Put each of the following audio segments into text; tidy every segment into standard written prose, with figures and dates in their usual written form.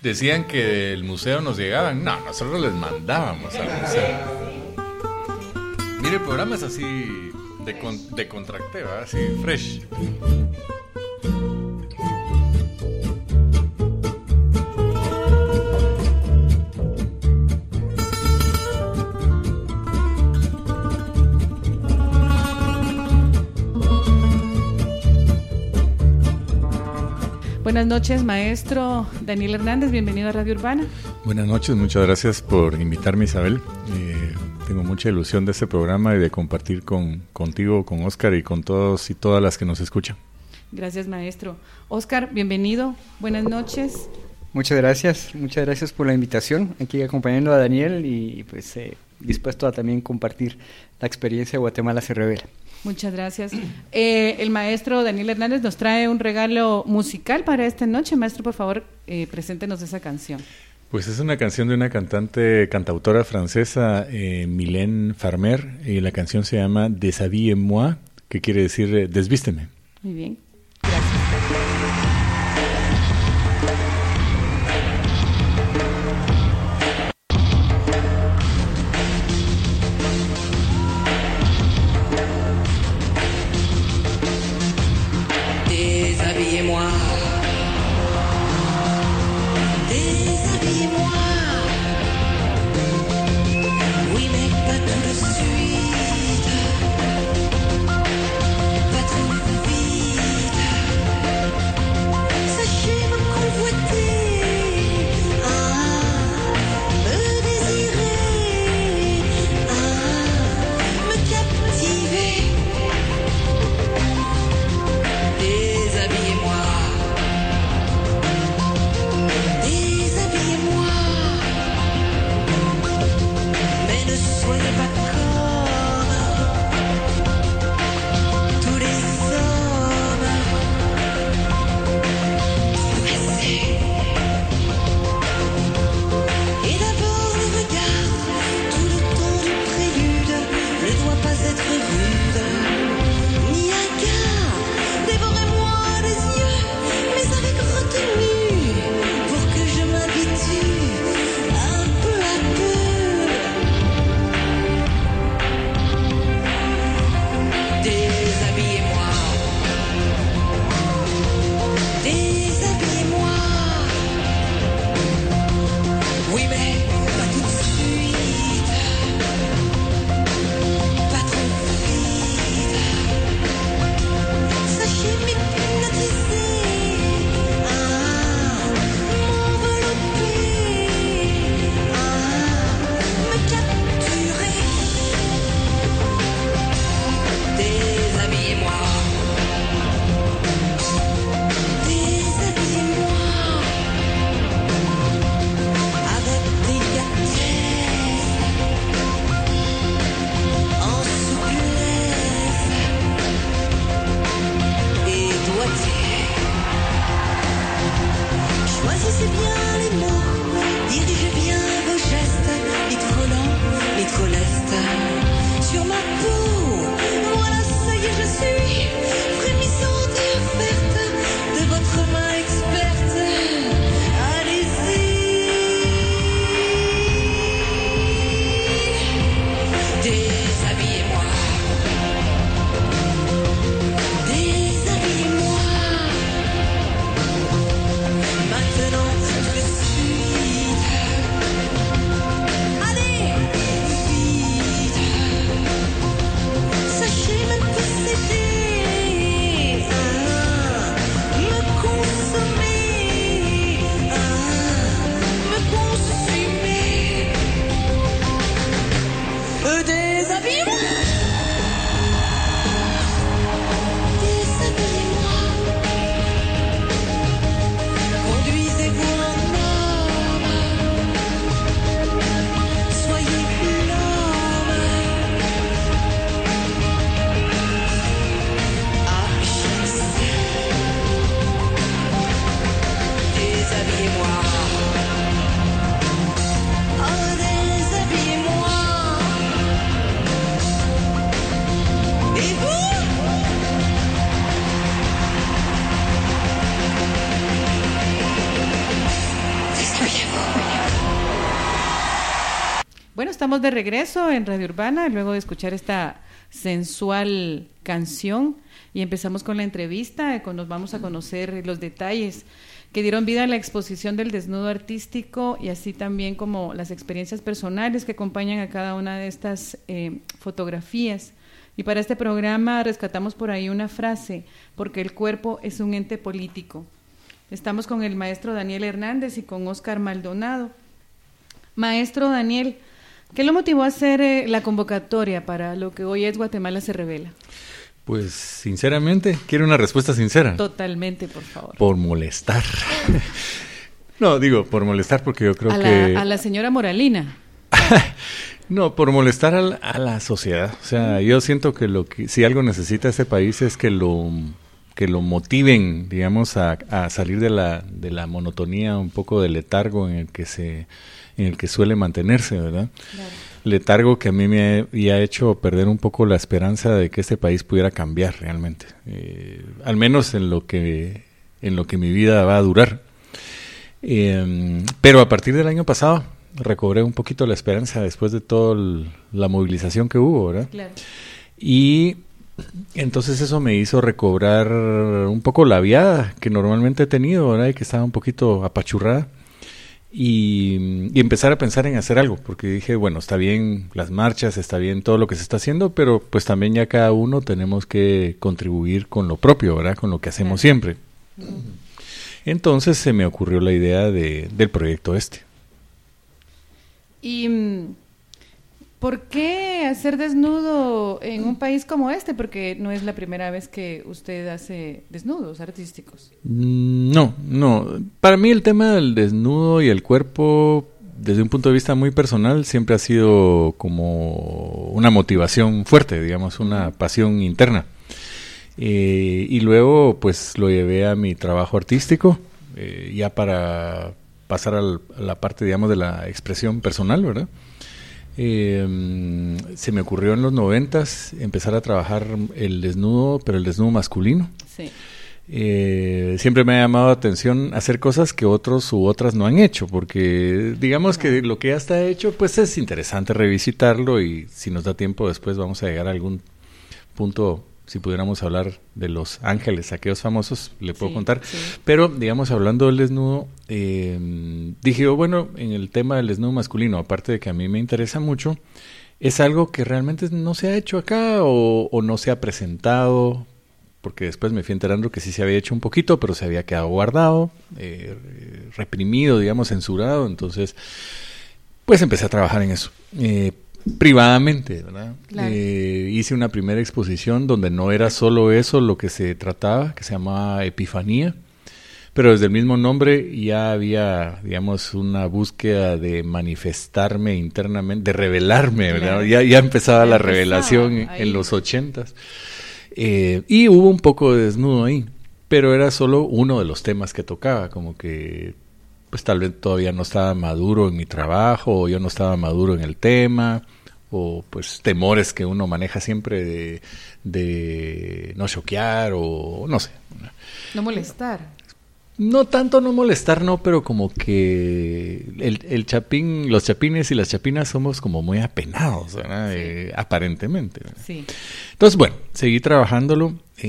decían que el museo nos llegaban. No, nosotros les mandábamos al museo. Mire, el programa es así de contracteo, así fresh. Buenas noches, maestro Daniel Hernández, bienvenido a Radio Urbana. Buenas noches, muchas gracias por invitarme, Isabel. Tengo mucha ilusión de este programa y de compartir contigo, con Oscar y con todos y todas las que nos escuchan. Gracias, maestro. Oscar, bienvenido, buenas noches. Muchas gracias por la invitación, aquí acompañando a Daniel y pues dispuesto a también compartir la experiencia de Guatemala se revela. Muchas gracias. El maestro Daniel Hernández nos trae un regalo musical para esta noche. Maestro, por favor, preséntenos esa canción. Pues es una canción de una cantautora francesa, Mylène Farmer, y la canción se llama Déshabillez-moi, que quiere decir desvísteme. Muy bien, gracias. estamos de regreso en Radio Urbana, luego de escuchar esta sensual canción, y empezamos con la entrevista, nos vamos a conocer los detalles que dieron vida a la exposición del desnudo artístico, y así también como las experiencias personales que acompañan a cada una de estas fotografías. Y para este programa rescatamos por ahí una frase: porque el cuerpo es un ente político. Estamos con el maestro Daniel Hernández y con Oscar Maldonado. Maestro Daniel, ¿qué lo motivó a hacer la convocatoria para lo que hoy es Guatemala se revela? Pues sinceramente, quiero una respuesta sincera. Totalmente, por favor. Por molestar. No, digo, por molestar porque yo creo a la señora Moralina. No, por molestar a la sociedad. O sea, yo siento que si algo necesita este país es que lo motiven, digamos, a salir de la monotonía, un poco del letargo en el que suele mantenerse, ¿verdad? Claro. Letargo que a mí me ha hecho perder un poco la esperanza de que este país pudiera cambiar realmente, al menos en lo que mi vida va a durar. Pero a partir del año pasado recobré un poquito la esperanza después de toda la movilización que hubo, ¿verdad? Claro. Y entonces eso me hizo recobrar un poco la viada que normalmente he tenido, ¿verdad? Y que estaba un poquito apachurrada. Y empezar a pensar en hacer algo, porque dije, bueno, está bien las marchas, está bien todo lo que se está haciendo, pero pues también ya cada uno tenemos que contribuir con lo propio, ¿verdad? Con lo que hacemos siempre. Entonces se me ocurrió la idea del proyecto este. ¿Y por qué hacer desnudo en un país como este? Porque no es la primera vez que usted hace desnudos artísticos. No. Para mí el tema del desnudo y el cuerpo, desde un punto de vista muy personal, siempre ha sido como una motivación fuerte, digamos, una pasión interna. Y luego, pues, lo llevé a mi trabajo artístico, ya para pasar a la parte, digamos, de la expresión personal, ¿verdad? Se me ocurrió en los 90s empezar a trabajar el desnudo, pero el desnudo masculino. Sí. Siempre me ha llamado la atención hacer cosas que otros u otras no han hecho, porque digamos que lo que ya está hecho, pues es interesante revisitarlo, y si nos da tiempo después vamos a llegar a algún punto. Si pudiéramos hablar de Los Ángeles, aquellos famosos, le puedo contar. Sí. Pero, digamos, hablando del desnudo, dije, bueno, en el tema del desnudo masculino, aparte de que a mí me interesa mucho, es algo que realmente no se ha hecho acá o no se ha presentado, porque después me fui enterando que sí se había hecho un poquito, pero se había quedado guardado, reprimido, digamos, censurado. Entonces, pues empecé a trabajar en eso. Privadamente, ¿verdad? Claro. Hice una primera exposición donde no era solo eso lo que se trataba, que se llamaba Epifanía, pero desde el mismo nombre ya había, digamos, una búsqueda de manifestarme internamente, de revelarme, ¿verdad? Claro. Ya empezaba la revelación en los 80s. Y hubo un poco de desnudo ahí, pero era solo uno de los temas que tocaba, como que pues tal vez todavía no estaba maduro en mi trabajo, o yo no estaba maduro en el tema, o pues temores que uno maneja siempre de no choquear, o no sé. No molestar. No tanto no molestar, no, pero como que el chapín, los chapines y las chapinas somos como muy apenados, ¿verdad? Sí. Aparentemente, ¿verdad? Sí. Entonces, bueno, seguí trabajándolo.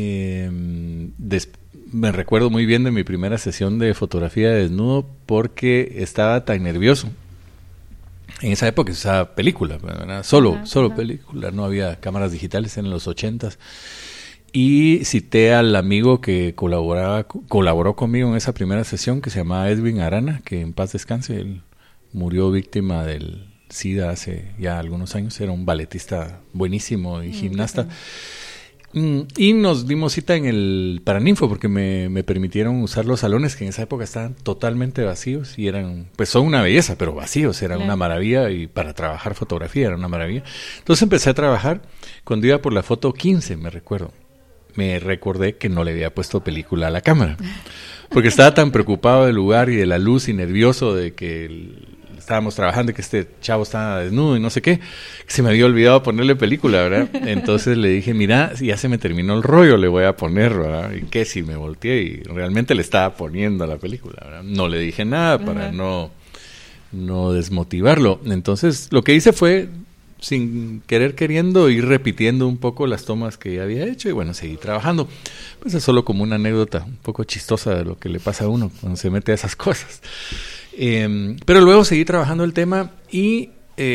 Me recuerdo muy bien de mi primera sesión de fotografía de desnudo porque estaba tan nervioso. En esa época se usaba película, ¿verdad? Solo película, no había cámaras digitales en los 80s. Y cité al amigo que colaboró conmigo en esa primera sesión, que se llamaba Edwin Arana, que en paz descanse. Él murió víctima del SIDA hace ya algunos años. Era un balletista buenísimo y gimnasta. Y nos dimos cita en el Paraninfo porque me permitieron usar los salones que en esa época estaban totalmente vacíos y eran, pues son una belleza, pero vacíos, era una maravilla, y para trabajar fotografía era una maravilla. Entonces empecé a trabajar. Cuando iba por la foto 15, me recordé que no le había puesto película a la cámara, porque estaba tan preocupado del lugar y de la luz y nervioso de que estábamos trabajando y que este chavo estaba desnudo y no sé qué, que se me había olvidado ponerle película, ¿verdad? Entonces le dije, mira, ya se me terminó el rollo, le voy a poner, ¿verdad? Y que si me volteé y realmente le estaba poniendo la película, ¿verdad? No le dije nada para no no desmotivarlo. Entonces, lo que hice fue, sin querer queriendo, ir repitiendo un poco las tomas que ya había hecho y bueno, seguí trabajando. Pues es solo como una anécdota un poco chistosa de lo que le pasa a uno cuando se mete a esas cosas. Pero luego seguí trabajando el tema y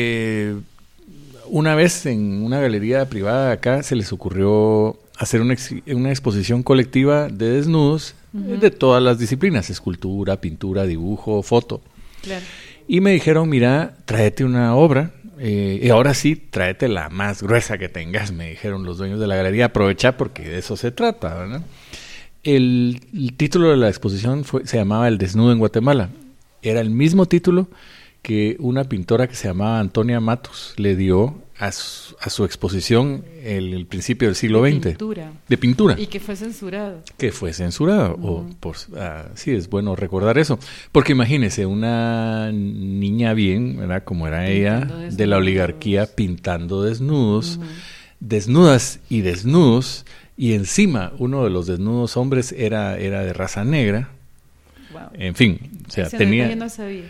una vez en una galería privada de acá se les ocurrió hacer una exposición colectiva de desnudos de todas las disciplinas, escultura, pintura, dibujo, foto. Claro. Y me dijeron, mira, tráete una obra, y ahora sí, tráete la más gruesa que tengas, me dijeron los dueños de la galería, aprovecha porque de eso se trata, ¿verdad? El título de la exposición se llamaba El desnudo en Guatemala. Era el mismo título que una pintora que se llamaba Antonia Matos le dio a su exposición el principio del siglo XX. De pintura. Y que fue censurado. Que fue censurado. Sí, es bueno recordar eso. Porque imagínese, una niña bien, ¿verdad? Como era ella, de la oligarquía, pintando desnudos, desnudas y desnudos, y encima uno de los desnudos hombres era de raza negra. Wow. En fin, o sea, tenía... Yo no sabía.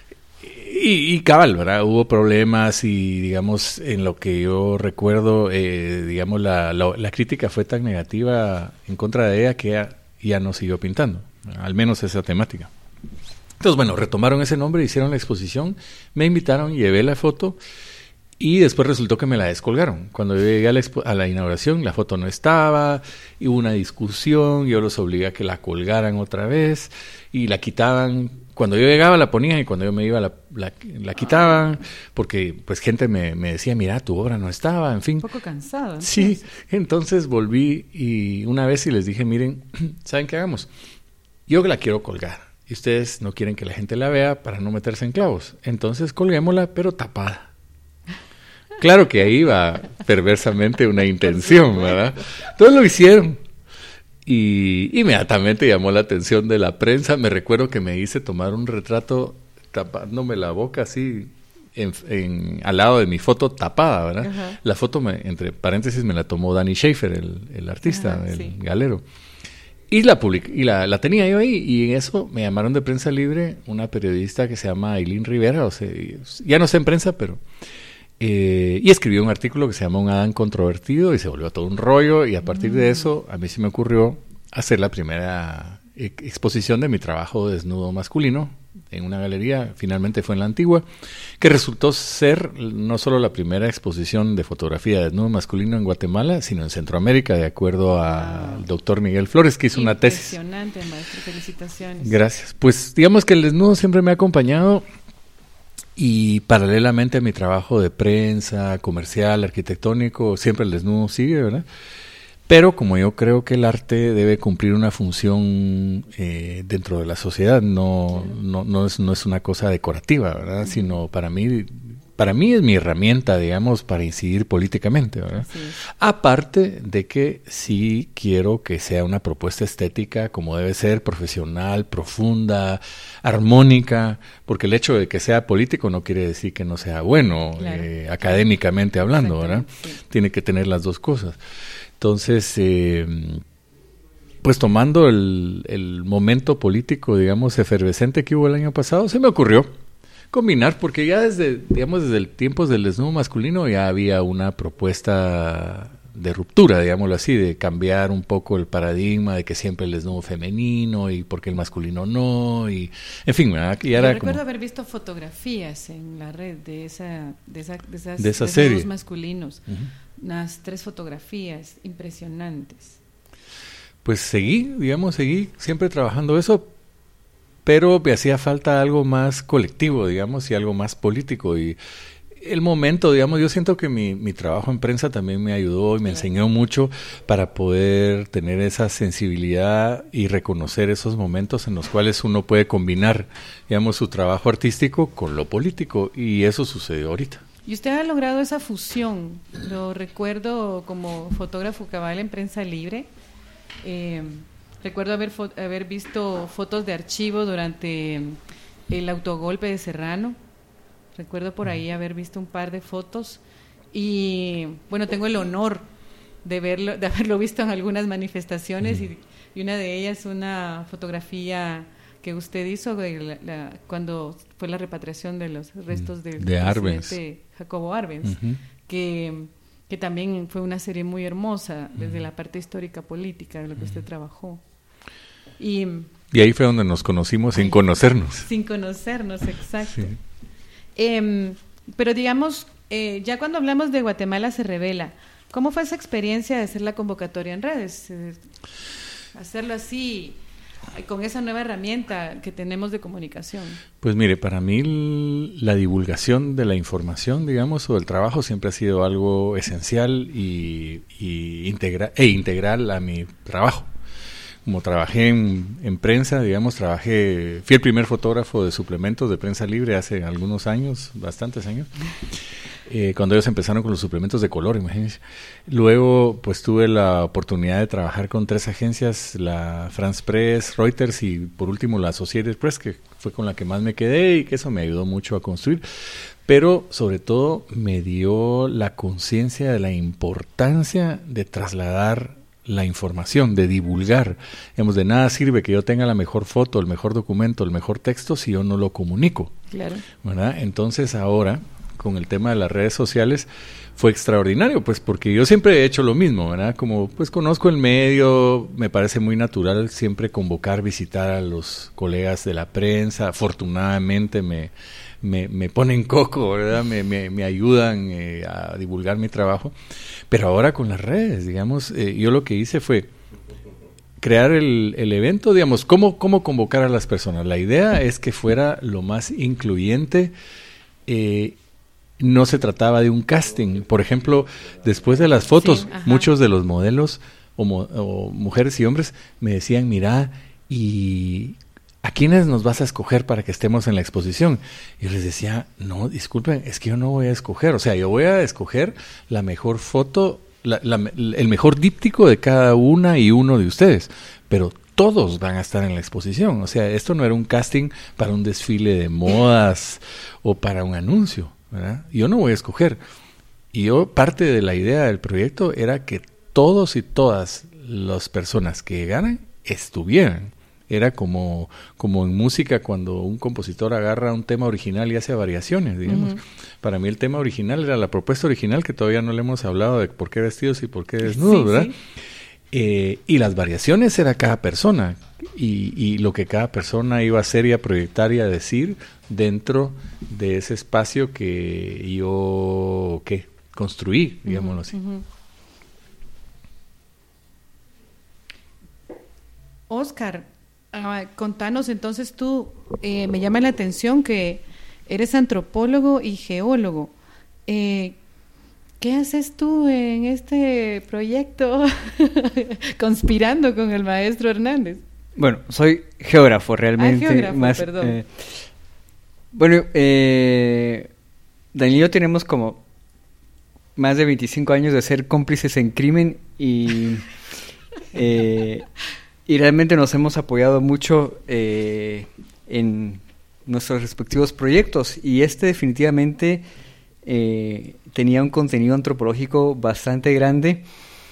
Y cabal, ¿verdad? Hubo problemas y, digamos, en lo que yo recuerdo, digamos, la crítica fue tan negativa en contra de ella que ella ya no siguió pintando, al menos esa temática. Entonces, bueno, retomaron ese nombre, hicieron la exposición, me invitaron, llevé la foto y después resultó que me la descolgaron. Cuando yo llegué a la inauguración, la foto no estaba, y hubo una discusión, yo los obligué a que la colgaran otra vez y la quitaban. Cuando yo llegaba la ponían y cuando yo me iba la quitaban, porque pues gente me decía, mira, tu obra no estaba, en fin. Un poco cansado. Sí, entonces volví y una vez y les dije, miren, ¿saben qué hagamos? Yo la quiero colgar y ustedes no quieren que la gente la vea para no meterse en clavos. Entonces colguémosla, pero tapada. Claro que ahí iba perversamente una intención, ¿verdad? Entonces lo hicieron. Y inmediatamente llamó la atención de la prensa. Me recuerdo que me hice tomar un retrato tapándome la boca así al lado de mi foto tapada, ¿verdad? Ajá. La foto, entre paréntesis, me la tomó Danny Schaefer, el artista, el galero. Y la tenía yo ahí, y en eso me llamaron de Prensa Libre una periodista que se llama Aileen Rivera, o sea, ya no sé en prensa, pero... y escribió un artículo que se llama Un Adán controvertido y se volvió todo un rollo, y a partir de eso a mí se me ocurrió hacer la primera exposición de mi trabajo de desnudo masculino en una galería, finalmente fue en la Antigua, que resultó ser no solo la primera exposición de fotografía de desnudo masculino en Guatemala, sino en Centroamérica, de acuerdo al doctor Miguel Flores, que hizo una tesis. Impresionante, maestro, felicitaciones. Gracias. Pues digamos que el desnudo siempre me ha acompañado. Y paralelamente a mi trabajo de prensa, comercial, arquitectónico, siempre el desnudo sigue, ¿verdad? Pero como yo creo que el arte debe cumplir una función dentro de la sociedad, no es una cosa decorativa, ¿verdad? Sino para mí es mi herramienta, digamos, para incidir políticamente, ¿verdad? Sí. Aparte de que sí quiero que sea una propuesta estética como debe ser, profesional, profunda, armónica, porque el hecho de que sea político no quiere decir que no sea bueno, claro, académicamente hablando, ¿verdad? Sí. Tiene que tener las dos cosas. Entonces, pues tomando el momento político, digamos, efervescente que hubo el año pasado, se me ocurrió combinar, porque ya desde el tiempos del desnudo masculino ya había una propuesta de ruptura, digámoslo así, de cambiar un poco el paradigma de que siempre el desnudo femenino y porque el masculino no, y en fin, ¿verdad? Y era recuerdo haber visto fotografías en la red de esa serie masculinos, unas 3 fotografías impresionantes. Pues seguí siempre trabajando eso, pero me hacía falta algo más colectivo, digamos, y algo más político. Y el momento, digamos, yo siento que mi trabajo en prensa también me ayudó y me enseñó mucho para poder tener esa sensibilidad y reconocer esos momentos en los cuales uno puede combinar, digamos, su trabajo artístico con lo político. Y eso sucedió ahorita. Y usted ha logrado esa fusión. Lo recuerdo como fotógrafo cabal en Prensa Libre. Recuerdo haber visto fotos de archivo durante el autogolpe de Serrano. Recuerdo por ahí haber visto un par de fotos y bueno, tengo el honor de haberlo visto en algunas manifestaciones y una de ellas una fotografía que usted hizo cuando fue la repatriación de los restos del presidente Jacobo Arbenz, que también fue una serie muy hermosa desde la parte histórica política de lo que usted trabajó. Y ahí fue donde nos conocimos sin conocernos. Sin conocernos, exacto. Sí. Pero digamos, ya cuando hablamos de Guatemala se revela, ¿cómo fue esa experiencia de hacer la convocatoria en redes? Hacerlo así, con esa nueva herramienta que tenemos de comunicación. Pues mire, para mí la divulgación de la información, digamos, o el trabajo siempre ha sido algo esencial y integral a mi trabajo. Como trabajé en prensa, digamos, fui el primer fotógrafo de suplementos de prensa libre hace algunos años, bastantes años, cuando ellos empezaron con los suplementos de color, imagínense. Luego, pues tuve la oportunidad de trabajar con 3 agencias, la France Press, Reuters y por último la Associated Press, que fue con la que más me quedé y que eso me ayudó mucho a construir. Pero sobre todo me dio la conciencia de la importancia de trasladar la información, de divulgar. Digamos, de nada sirve que yo tenga la mejor foto, el mejor documento, el mejor texto si yo no lo comunico. Claro. ¿Verdad? Entonces ahora, con el tema de las redes sociales, fue extraordinario, pues porque yo siempre he hecho lo mismo, ¿verdad? Como pues conozco el medio, me parece muy natural siempre convocar, visitar a los colegas de la prensa. Afortunadamente me ponen coco, ¿verdad? Me ayudan a divulgar mi trabajo. Pero ahora con las redes, digamos, yo lo que hice fue crear el evento, digamos, ¿cómo convocar a las personas? La idea es que fuera lo más incluyente. No se trataba de un casting. Por ejemplo, después de las fotos, muchos de los modelos o mujeres y hombres me decían, mira, ¿y a quiénes nos vas a escoger para que estemos en la exposición? Y yo les decía, no, disculpen, es que yo no voy a escoger. O sea, yo voy a escoger la mejor foto, el mejor díptico de cada una y uno de ustedes. Pero todos van a estar en la exposición. O sea, esto no era un casting para un desfile de modas o para un anuncio, ¿verdad? Yo no voy a escoger. Y parte de la idea del proyecto era que todos y todas las personas que llegaran estuvieran. Era como en música cuando un compositor agarra un tema original y hace variaciones, digamos. Para mí el tema original era la propuesta original, que todavía no le hemos hablado de por qué vestidos y por qué desnudos, ¿verdad? Sí. Y las variaciones era cada persona y lo que cada persona iba a hacer y a proyectar y a decir dentro de ese espacio que yo construí, digámoslo así. Oscar, contanos entonces tú, me llama la atención que eres antropólogo y geólogo. ¿Qué haces tú en este proyecto conspirando con el maestro Hernández? Bueno, soy geógrafo realmente. Geógrafo, perdón. Daniel y yo tenemos como más de 25 años de ser cómplices en crimen y realmente nos hemos apoyado mucho en nuestros respectivos proyectos y definitivamente tenía un contenido antropológico bastante grande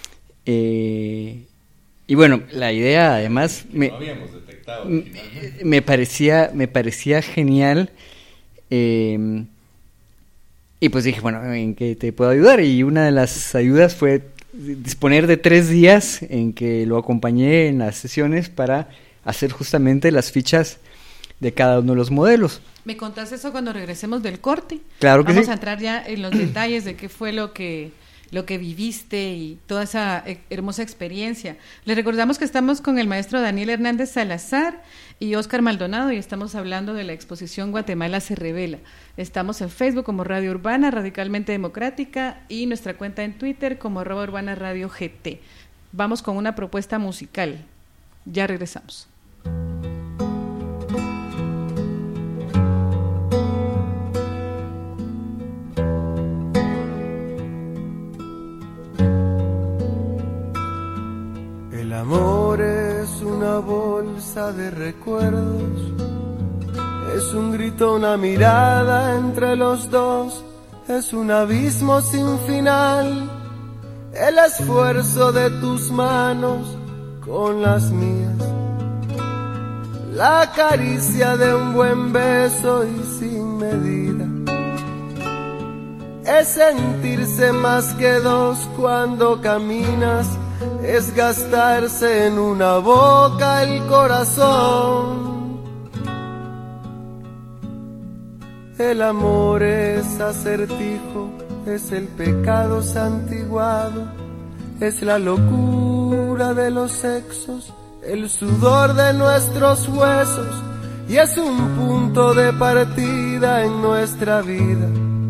y bueno, la idea además no habíamos detectado me parecía genial y pues dije, bueno, ¿en qué te puedo ayudar? Y una de las ayudas fue disponer de 3 días en que lo acompañé en las sesiones para hacer justamente las fichas de cada uno de los modelos. ¿Me contás eso cuando regresemos del corte? Claro que sí. Vamos a entrar ya en los detalles de qué fue lo que viviste y toda esa hermosa experiencia. Les recordamos que estamos con el maestro Daniel Hernández Salazar y Oscar Maldonado y estamos hablando de la exposición Guatemala se revela. Estamos en Facebook como Radio Urbana, Radicalmente Democrática y nuestra cuenta en Twitter como @UrbanaRadioGT. Vamos con una propuesta musical. Ya regresamos. El amor es una bolsa de recuerdos, es un grito, una mirada entre los dos, es un abismo sin final, el esfuerzo de tus manos con las mías, la caricia de un buen beso y sin medida. Es sentirse más que dos cuando caminas, es gastarse en una boca el corazón. El amor es acertijo, es el pecado santiguado, es la locura de los sexos, el sudor de nuestros huesos, y es un punto de partida en nuestra vida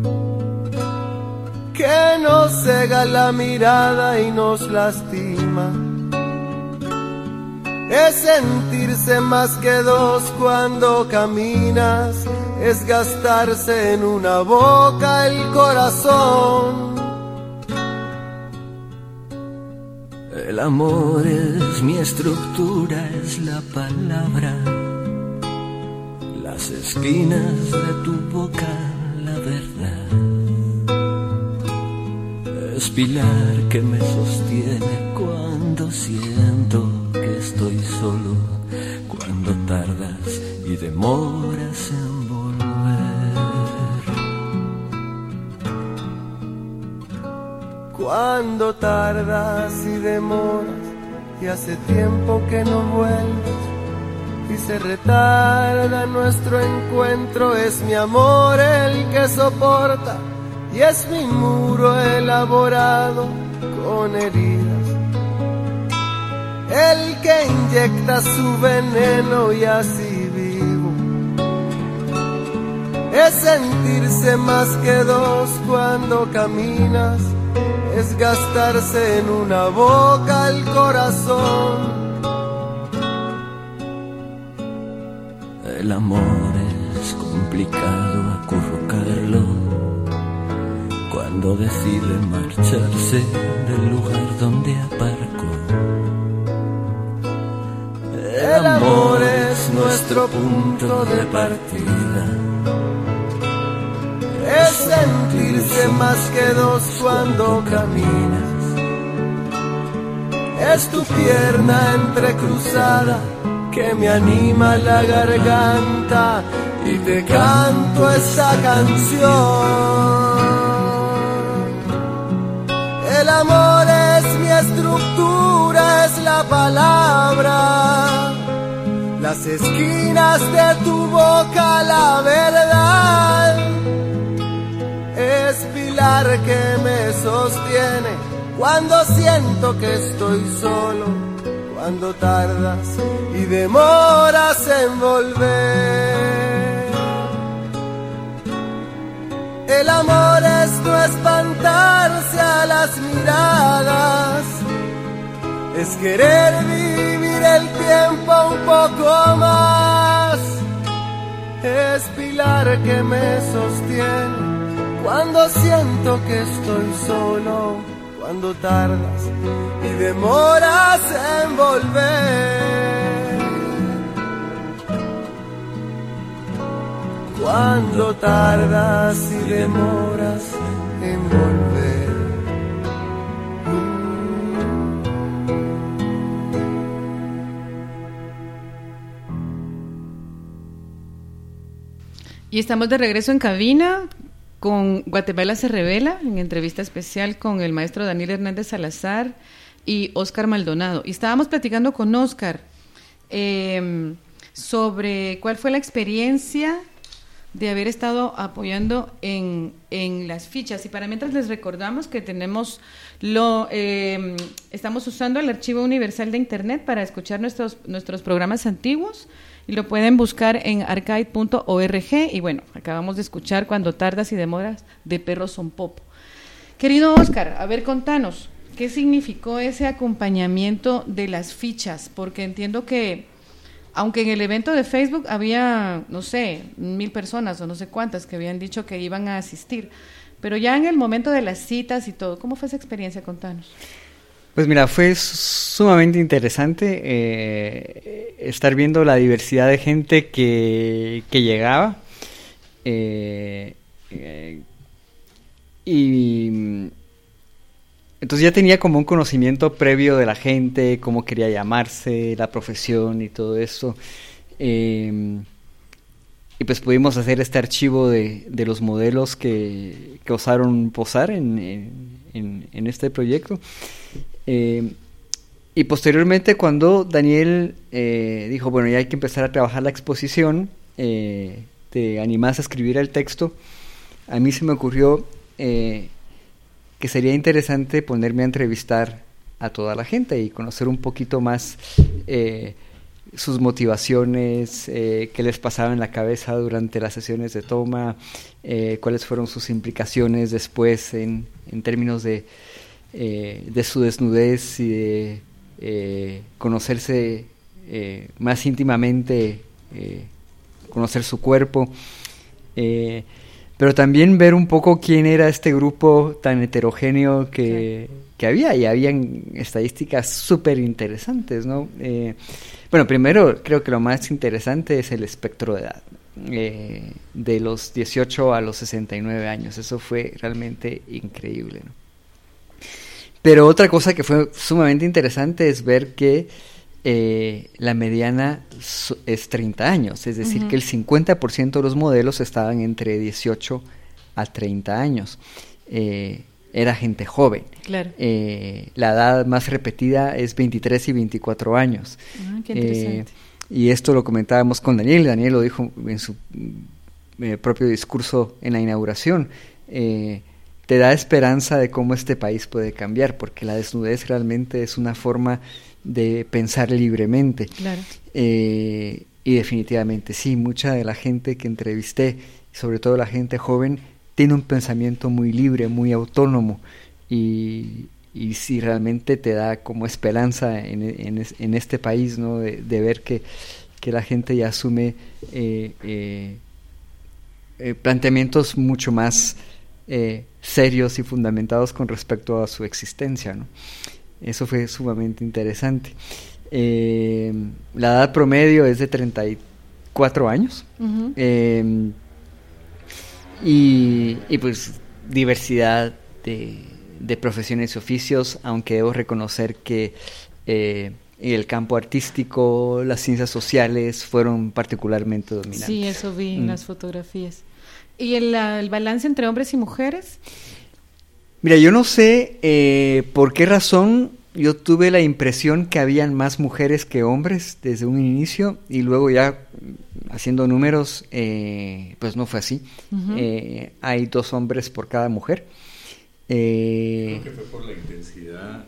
que nos cega la mirada y nos lastima. Es sentirse más que dos cuando caminas, es gastarse en una boca el corazón. El amor es mi estructura, es la palabra, las esquinas de tu boca, la verdad. Es pilar que me sostiene cuando siento que estoy solo, cuando tardas y demoras en volver. Cuando tardas y demoras y hace tiempo que no vuelves y se retarda nuestro encuentro, es mi amor el que soporta y es mi muro elaborado con heridas, el que inyecta su veneno y así vivo. Es sentirse más que dos cuando caminas, es gastarse en una boca el corazón. El amor es complicado acurrucarlo cuando decide marcharse del lugar donde aparcó. El amor es nuestro punto de partida, es sentirse más que dos cuando caminas, es tu pierna entrecruzada que me anima la garganta y te canto esta canción. El amor es mi estructura, es la palabra, las esquinas de tu boca, la verdad. Es pilar que me sostiene cuando siento que estoy solo, cuando tardas y demoras en volver. El amor es no espantarse a las miradas, es querer vivir el tiempo un poco más. Es pilar que me sostiene cuando siento que estoy solo, cuando tardas y demoras en volver. Cuando tardas y demoras en volver. Y estamos de regreso en cabina con Guatemala se revela, en entrevista especial con el maestro Daniel Hernández Salazar y Óscar Maldonado. Y estábamos platicando con Óscar sobre cuál fue la experiencia de haber estado apoyando en las fichas. Y para mientras les recordamos que tenemos estamos usando el Archivo Universal de Internet para escuchar nuestros programas antiguos, y lo pueden buscar en archive.org. Y bueno, acabamos de escuchar Cuando tardas y demoras de Perros Son Pop. Querido Óscar, a ver, contanos, ¿qué significó ese acompañamiento de las fichas? Porque entiendo que, aunque en el evento de Facebook había, no sé, 1,000 personas o no sé cuántas que habían dicho que iban a asistir, pero ya en el momento de las citas y todo, ¿cómo fue esa experiencia? Contanos. Pues mira, fue sumamente interesante estar viendo la diversidad de gente que llegaba. Y entonces ya tenía como un conocimiento previo de la gente, cómo quería llamarse, la profesión y todo eso. Y pues pudimos hacer este archivo de los modelos que osaron posar en este proyecto. Y posteriormente, cuando Daniel dijo, bueno, ya hay que empezar a trabajar la exposición, te animás a escribir el texto, a mí se me ocurrió que sería interesante ponerme a entrevistar a toda la gente y conocer un poquito más sus motivaciones, qué les pasaba en la cabeza durante las sesiones de toma, cuáles fueron sus implicaciones después en términos de su desnudez y de conocerse más íntimamente, conocer su cuerpo, pero también ver un poco quién era este grupo tan heterogéneo que había, y habían estadísticas súper interesantes, ¿no? Bueno, primero creo que lo más interesante es el espectro de edad, de los 18 a los 69 años, eso fue realmente increíble, ¿no? Pero otra cosa que fue sumamente interesante es ver que la mediana es 30 años, es decir, que el 50% de los modelos estaban entre 18 a 30 años. Era gente joven. Claro. La edad más repetida es 23 y 24 años. Qué interesante. Y esto lo comentábamos con Daniel. Daniel lo dijo en su propio discurso en la inauguración. Te da esperanza de cómo este país puede cambiar, porque la desnudez realmente es una forma de pensar libremente. Claro. Y definitivamente sí, mucha de la gente que entrevisté, sobre todo la gente joven, tiene un pensamiento muy libre, muy autónomo, y sí realmente te da como esperanza en este país, ¿no? De ver que la gente ya asume planteamientos mucho más serios y fundamentados con respecto a su existencia, ¿no? Eso fue sumamente interesante. La edad promedio es de 34 años. Y pues diversidad de profesiones y oficios, aunque debo reconocer que el campo artístico, las ciencias sociales fueron particularmente dominantes. Sí, eso vi en las fotografías. ¿Y el balance entre hombres y mujeres? Mira, yo no sé por qué razón yo tuve la impresión que habían más mujeres que hombres desde un inicio, y luego ya haciendo números, pues no fue así. Hay 2 hombres por cada mujer. Creo que fue por la intensidad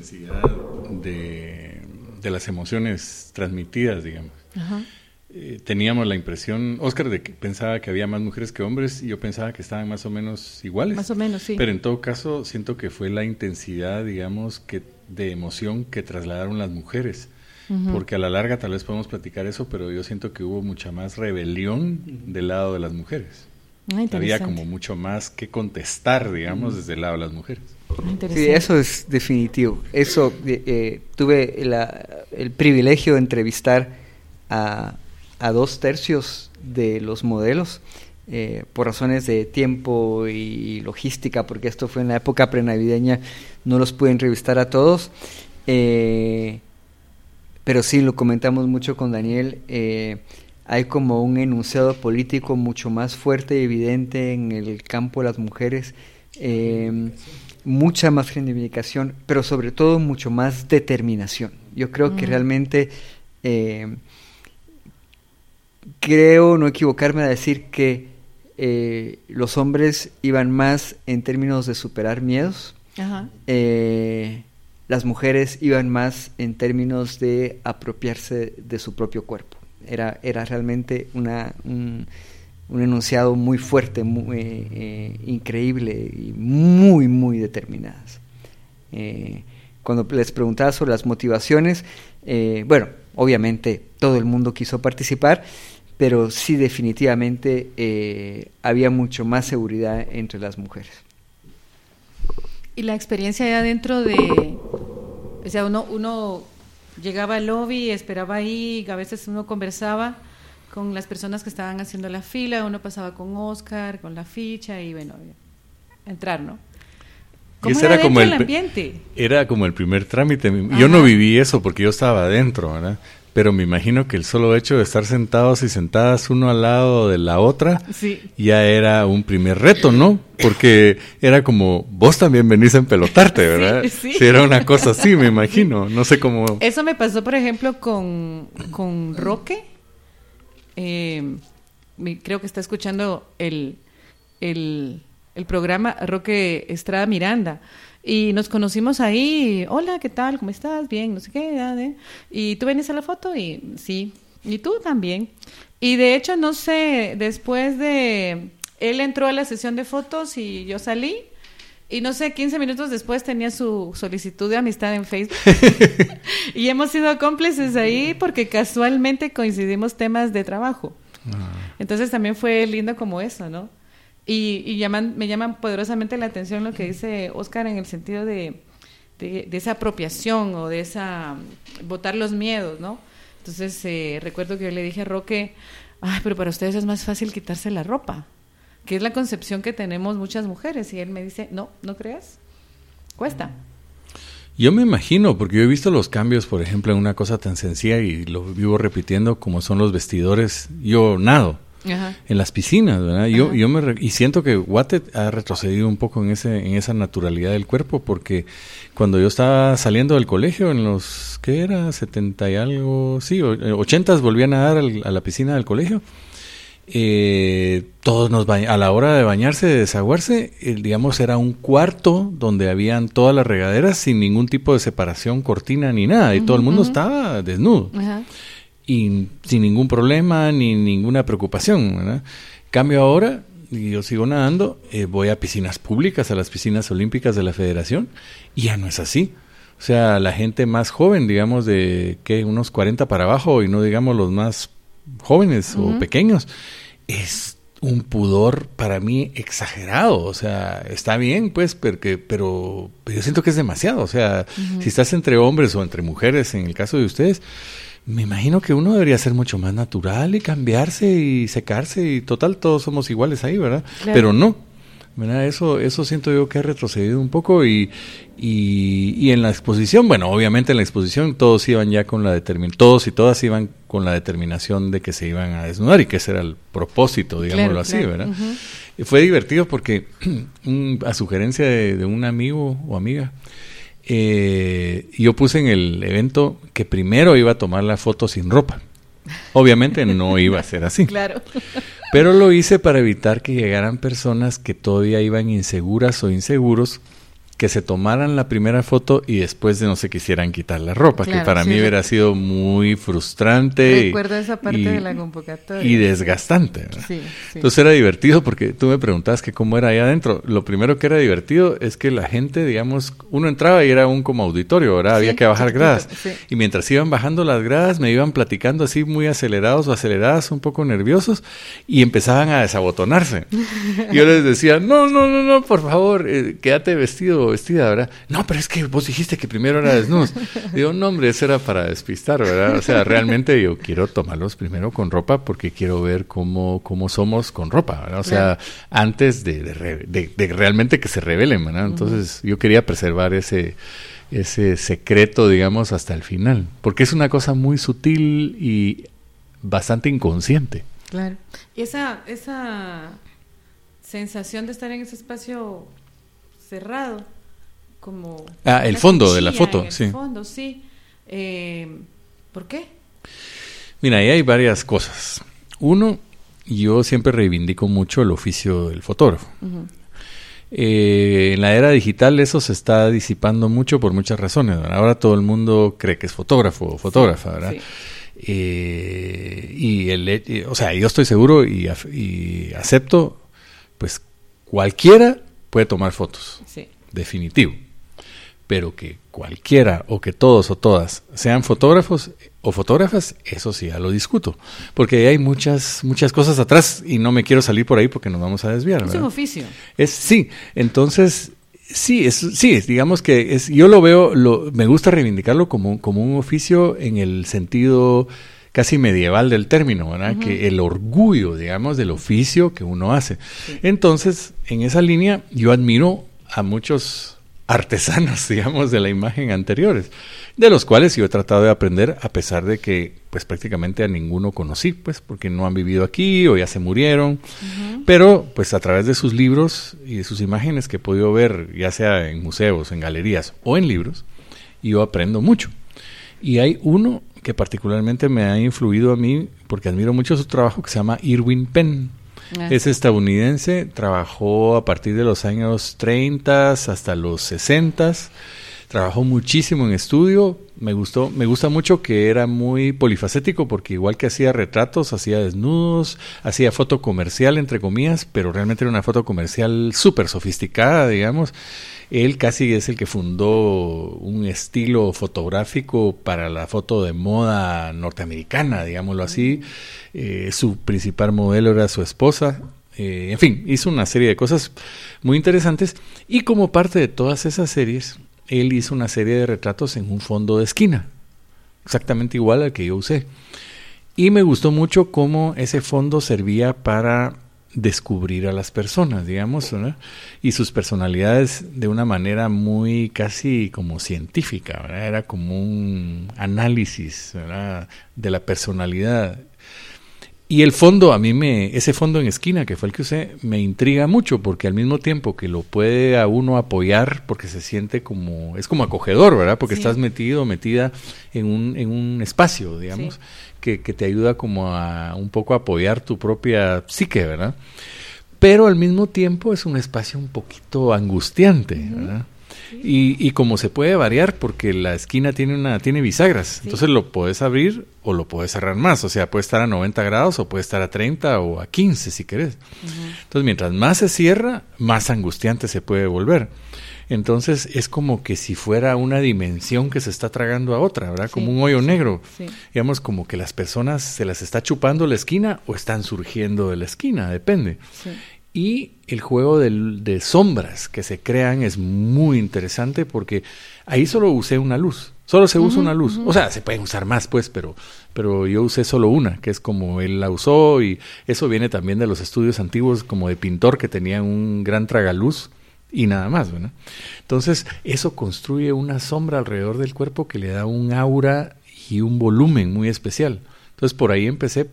de las emociones transmitidas, digamos. Teníamos la impresión, Óscar pensaba que había más mujeres que hombres, y yo pensaba que estaban más o menos iguales. Más o menos, sí. Pero en todo caso, siento que fue la intensidad, digamos, de emoción que trasladaron las mujeres. Porque a la larga tal vez podemos platicar eso, pero yo siento que hubo mucha más rebelión del lado de las mujeres. Había como mucho más que contestar, digamos, desde el lado de las mujeres. Sí, eso es definitivo. Eso, tuve el privilegio de entrevistar a 2/3 de los modelos, por razones de tiempo y logística, porque esto fue en la época prenavideña, no los pude entrevistar a todos, pero sí, lo comentamos mucho con Daniel. Hay como un enunciado político mucho más fuerte y evidente en el campo de las mujeres, mucha más reivindicación, pero sobre todo mucho más determinación. Yo creo que realmente, creo no equivocarme a decir que los hombres iban más en términos de superar miedos. Las mujeres iban más en términos de apropiarse de su propio cuerpo. Era realmente un enunciado muy fuerte, muy increíble y muy, muy determinadas. Cuando les preguntaba sobre las motivaciones, bueno, obviamente todo el mundo quiso participar, pero sí definitivamente había mucho más seguridad entre las mujeres. Y la experiencia ya dentro de, o sea, uno llegaba al lobby, esperaba ahí, a veces uno conversaba con las personas que estaban haciendo la fila, uno pasaba con Óscar, con la ficha, y bueno, entrar, ¿no? ¿Cómo era el ambiente? Era como el primer trámite. Yo no viví eso porque yo estaba adentro, ¿verdad? pero me imagino que el solo hecho de estar sentados y sentadas uno al lado de la otra, sí, ya era un primer reto, ¿no? Porque era como, vos también venís a empelotarte, ¿verdad? Sí. Sí, era una cosa así, me imagino, no sé cómo... Eso me pasó, por ejemplo, con Roque. Creo que está escuchando el programa Roque Estrada Miranda. Y nos conocimos ahí, hola, ¿qué tal? ¿Cómo estás? Bien, no sé qué. Y tú vienes a la foto y sí, y tú también. Y de hecho, no sé, después de... Él entró a la sesión de fotos y yo salí. Y no sé, 15 minutos después tenía su solicitud de amistad en Facebook. Y hemos sido cómplices ahí porque casualmente coincidimos temas de trabajo. Entonces también fue lindo como eso, ¿no? Y me llama poderosamente la atención lo que dice Oscar en el sentido de esa apropiación o de esa botar los miedos, ¿no? Entonces recuerdo que yo le dije a Roque, ay, pero para ustedes es más fácil quitarse la ropa, que es la concepción que tenemos muchas mujeres. Y él me dice, no creas, cuesta. Yo me imagino, porque yo he visto los cambios, por ejemplo, en una cosa tan sencilla y lo vivo repitiendo como son los vestidores. Yo nado. Ajá. En las piscinas, ¿verdad? Y siento que Guate ha retrocedido un poco en esa naturalidad del cuerpo, porque cuando yo estaba saliendo del colegio en los, ¿qué era? 70 y algo, sí, 80s volví a nadar a la piscina del colegio. Todos a la hora de bañarse, de desaguarse, digamos, era un cuarto donde habían todas las regaderas sin ningún tipo de separación, cortina ni nada, y todo el mundo estaba desnudo. Ajá. Y sin ningún problema ni ninguna preocupación, ¿verdad? Cambio ahora, y yo sigo nadando, voy a piscinas públicas, a las piscinas olímpicas de la Federación, y ya no es así. O sea, la gente más joven, digamos, de unos 40 para abajo, y no digamos los más jóvenes o pequeños, es un pudor para mí exagerado. O sea, está bien, pues, pero yo siento que es demasiado. O sea, si estás entre hombres o entre mujeres, en el caso de ustedes, me imagino que uno debería ser mucho más natural y cambiarse y secarse y total, todos somos iguales ahí, ¿verdad? Claro. Pero no, ¿verdad? Eso siento yo que ha retrocedido un poco y en la exposición, bueno, obviamente en la exposición todos iban ya con todos y todas iban con la determinación de que se iban a desnudar y que ese era el propósito, digámoslo así, ¿verdad? Y fue divertido porque a sugerencia de un amigo o amiga, yo puse en el evento que primero iba a tomar la foto sin ropa. Obviamente no iba a ser así. Claro. Pero lo hice para evitar que llegaran personas que todavía iban inseguras o inseguros, que se tomaran la primera foto y después no se quisieran quitar la ropa, claro, que para mí hubiera sido muy frustrante. Recuerdo esa parte de la convocatoria. Y desgastante, ¿verdad? Sí. Entonces era divertido porque tú me preguntabas que cómo era ahí adentro. Lo primero que era divertido es que la gente, digamos, uno entraba y era como auditorio, ¿verdad? Había que bajar gradas. Sí. Y mientras iban bajando las gradas me iban platicando así muy acelerados o aceleradas, un poco nerviosos, y empezaban a desabotonarse. Y yo les decía, no, por favor, quédate vestida, ¿verdad? No, pero es que vos dijiste que primero era desnudos. Digo, no, hombre, eso era para despistar, ¿verdad? O sea, realmente yo quiero tomarlos primero con ropa porque quiero ver cómo somos con ropa, ¿verdad? O sea, antes de realmente que se revelen, ¿verdad? Entonces, yo quería preservar ese secreto, digamos, hasta el final, porque es una cosa muy sutil y bastante inconsciente. Claro. Y esa sensación de estar en ese espacio cerrado, como el fondo de la foto, sí. El fondo, sí. ¿Por qué? Mira, ahí hay varias cosas. Uno, yo siempre reivindico mucho el oficio del fotógrafo. En la era digital eso se está disipando mucho por muchas razones, ¿verdad? Ahora todo el mundo cree que es fotógrafo o fotógrafa, ¿verdad? Sí. O sea, yo estoy seguro y acepto, pues cualquiera puede tomar fotos, sí. Definitivo. Pero que cualquiera o que todos o todas sean fotógrafos o fotógrafas, eso sí ya lo discuto, porque hay muchas cosas atrás y no me quiero salir por ahí porque nos vamos a desviar, ¿verdad? Es un oficio. Sí, entonces sí, digamos que yo lo veo, me gusta reivindicarlo como un oficio en el sentido casi medieval del término, ¿verdad? Que el orgullo, digamos, del oficio que uno hace. Sí. Entonces, en esa línea, yo admiro a muchos artesanos, digamos, de la imagen anteriores, de los cuales yo he tratado de aprender, a pesar de que pues prácticamente a ninguno conocí, pues porque no han vivido aquí o ya se murieron, pero pues a través de sus libros y de sus imágenes que he podido ver, ya sea en museos, en galerías o en libros, yo aprendo mucho. Y hay uno que particularmente me ha influido a mí, porque admiro mucho su trabajo, que se llama Irving Penn. Es estadounidense, trabajó a partir de los años 30 hasta los 60, trabajó muchísimo en estudio, me gusta mucho que era muy polifacético, porque igual que hacía retratos, hacía desnudos, hacía foto comercial, entre comillas, pero realmente era una foto comercial súper sofisticada, digamos. Él casi es el que fundó un estilo fotográfico para la foto de moda norteamericana, digámoslo así. Su principal modelo era su esposa. En fin, hizo una serie de cosas muy interesantes, y como parte de todas esas series, él hizo una serie de retratos en un fondo de esquina, exactamente igual al que yo usé. Y me gustó mucho cómo ese fondo servía para descubrir a las personas, digamos, ¿verdad? Y sus personalidades de una manera muy casi como científica, ¿verdad? Era como un análisis, ¿verdad?, de la personalidad. Y el fondo, ese fondo en esquina, que fue el que usé, me intriga mucho, porque al mismo tiempo que lo puede a uno apoyar, porque se siente es como acogedor, ¿verdad? Porque estás metida en un espacio, digamos, que te ayuda como a un poco a apoyar tu propia psique, ¿verdad? Pero al mismo tiempo es un espacio un poquito angustiante, ¿verdad? Y como se puede variar, porque la esquina tiene bisagras, entonces lo puedes abrir o lo puedes cerrar más, o sea, puede estar a 90 grados o puede estar a 30 o a 15 si querés. Entonces, mientras más se cierra, más angustiante se puede volver. Entonces, es como que si fuera una dimensión que se está tragando a otra, ¿verdad? Como un hoyo negro. Digamos, como que las personas se las está chupando la esquina o están surgiendo de la esquina, depende. Y el juego de sombras que se crean es muy interesante, porque ahí solo usé una luz. Solo se usa una luz. O sea, se pueden usar más, pues, pero yo usé solo una, que es como él la usó, y eso viene también de los estudios antiguos, como de pintor, que tenía un gran tragaluz y nada más, ¿verdad? Entonces, eso construye una sombra alrededor del cuerpo que le da un aura y un volumen muy especial. Entonces, por ahí empecé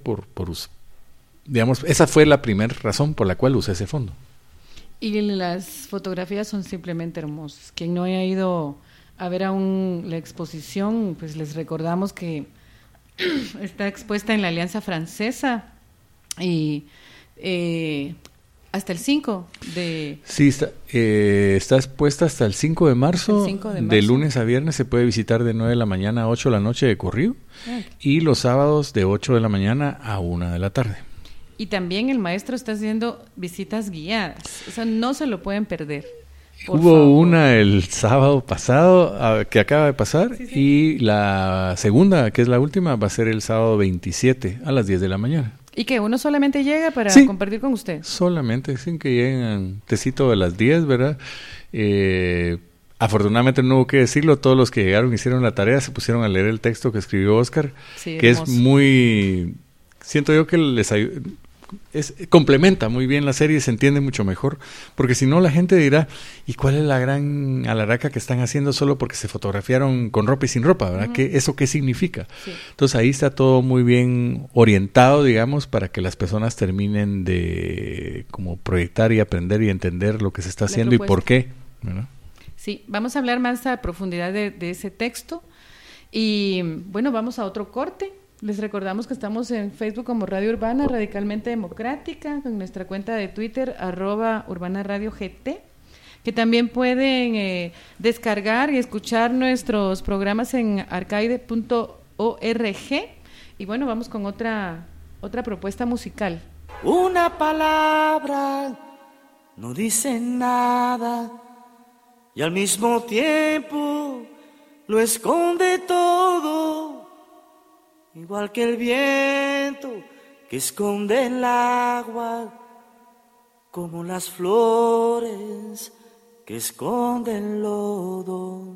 digamos, esa fue la primera razón por la cual usé ese fondo. Y las fotografías son simplemente hermosas. Quien no haya ido a ver aún la exposición, pues les recordamos que está expuesta en la Alianza Francesa y hasta el 5 de... Sí, está expuesta hasta el 5 de marzo. De lunes a viernes se puede visitar de 9 de la mañana a 8 de la noche de corrido, y los sábados de 8 de la mañana a 1 de la tarde. Y también el maestro está haciendo visitas guiadas, o sea, no se lo pueden perder. Hubo una el sábado pasado, que acaba de pasar, y la segunda, que es la última, va a ser el sábado 27 a las 10 de la mañana. ¿Y que uno solamente llega para compartir con usted? Solamente, sin que lleguen antesito de las 10, ¿verdad? Afortunadamente no hubo que decirlo, todos los que llegaron hicieron la tarea, se pusieron a leer el texto que escribió Oscar, que hermoso. Es muy... Siento yo que les ayuda... complementa muy bien la serie y se entiende mucho mejor, porque si no la gente dirá, ¿y cuál es la gran alaraca que están haciendo solo porque se fotografiaron con ropa y sin ropa, ¿verdad? ¿Eso qué significa? Entonces ahí está todo muy bien orientado, digamos, para que las personas terminen de como proyectar y aprender y entender lo que se está haciendo y por qué, ¿verdad? Sí, vamos a hablar más a profundidad de ese texto, y bueno, vamos a otro corte. Les recordamos que estamos en Facebook como Radio Urbana Radicalmente Democrática, con nuestra cuenta de Twitter @UrbanaRadioGT, que también pueden descargar y escuchar nuestros programas en arcaide.org. Y bueno, vamos con otra propuesta musical. Una palabra no dice nada y al mismo tiempo lo esconde todo. Igual que el viento que esconde el agua, como las flores que esconden el lodo.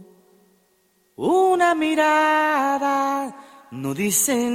Una mirada no dice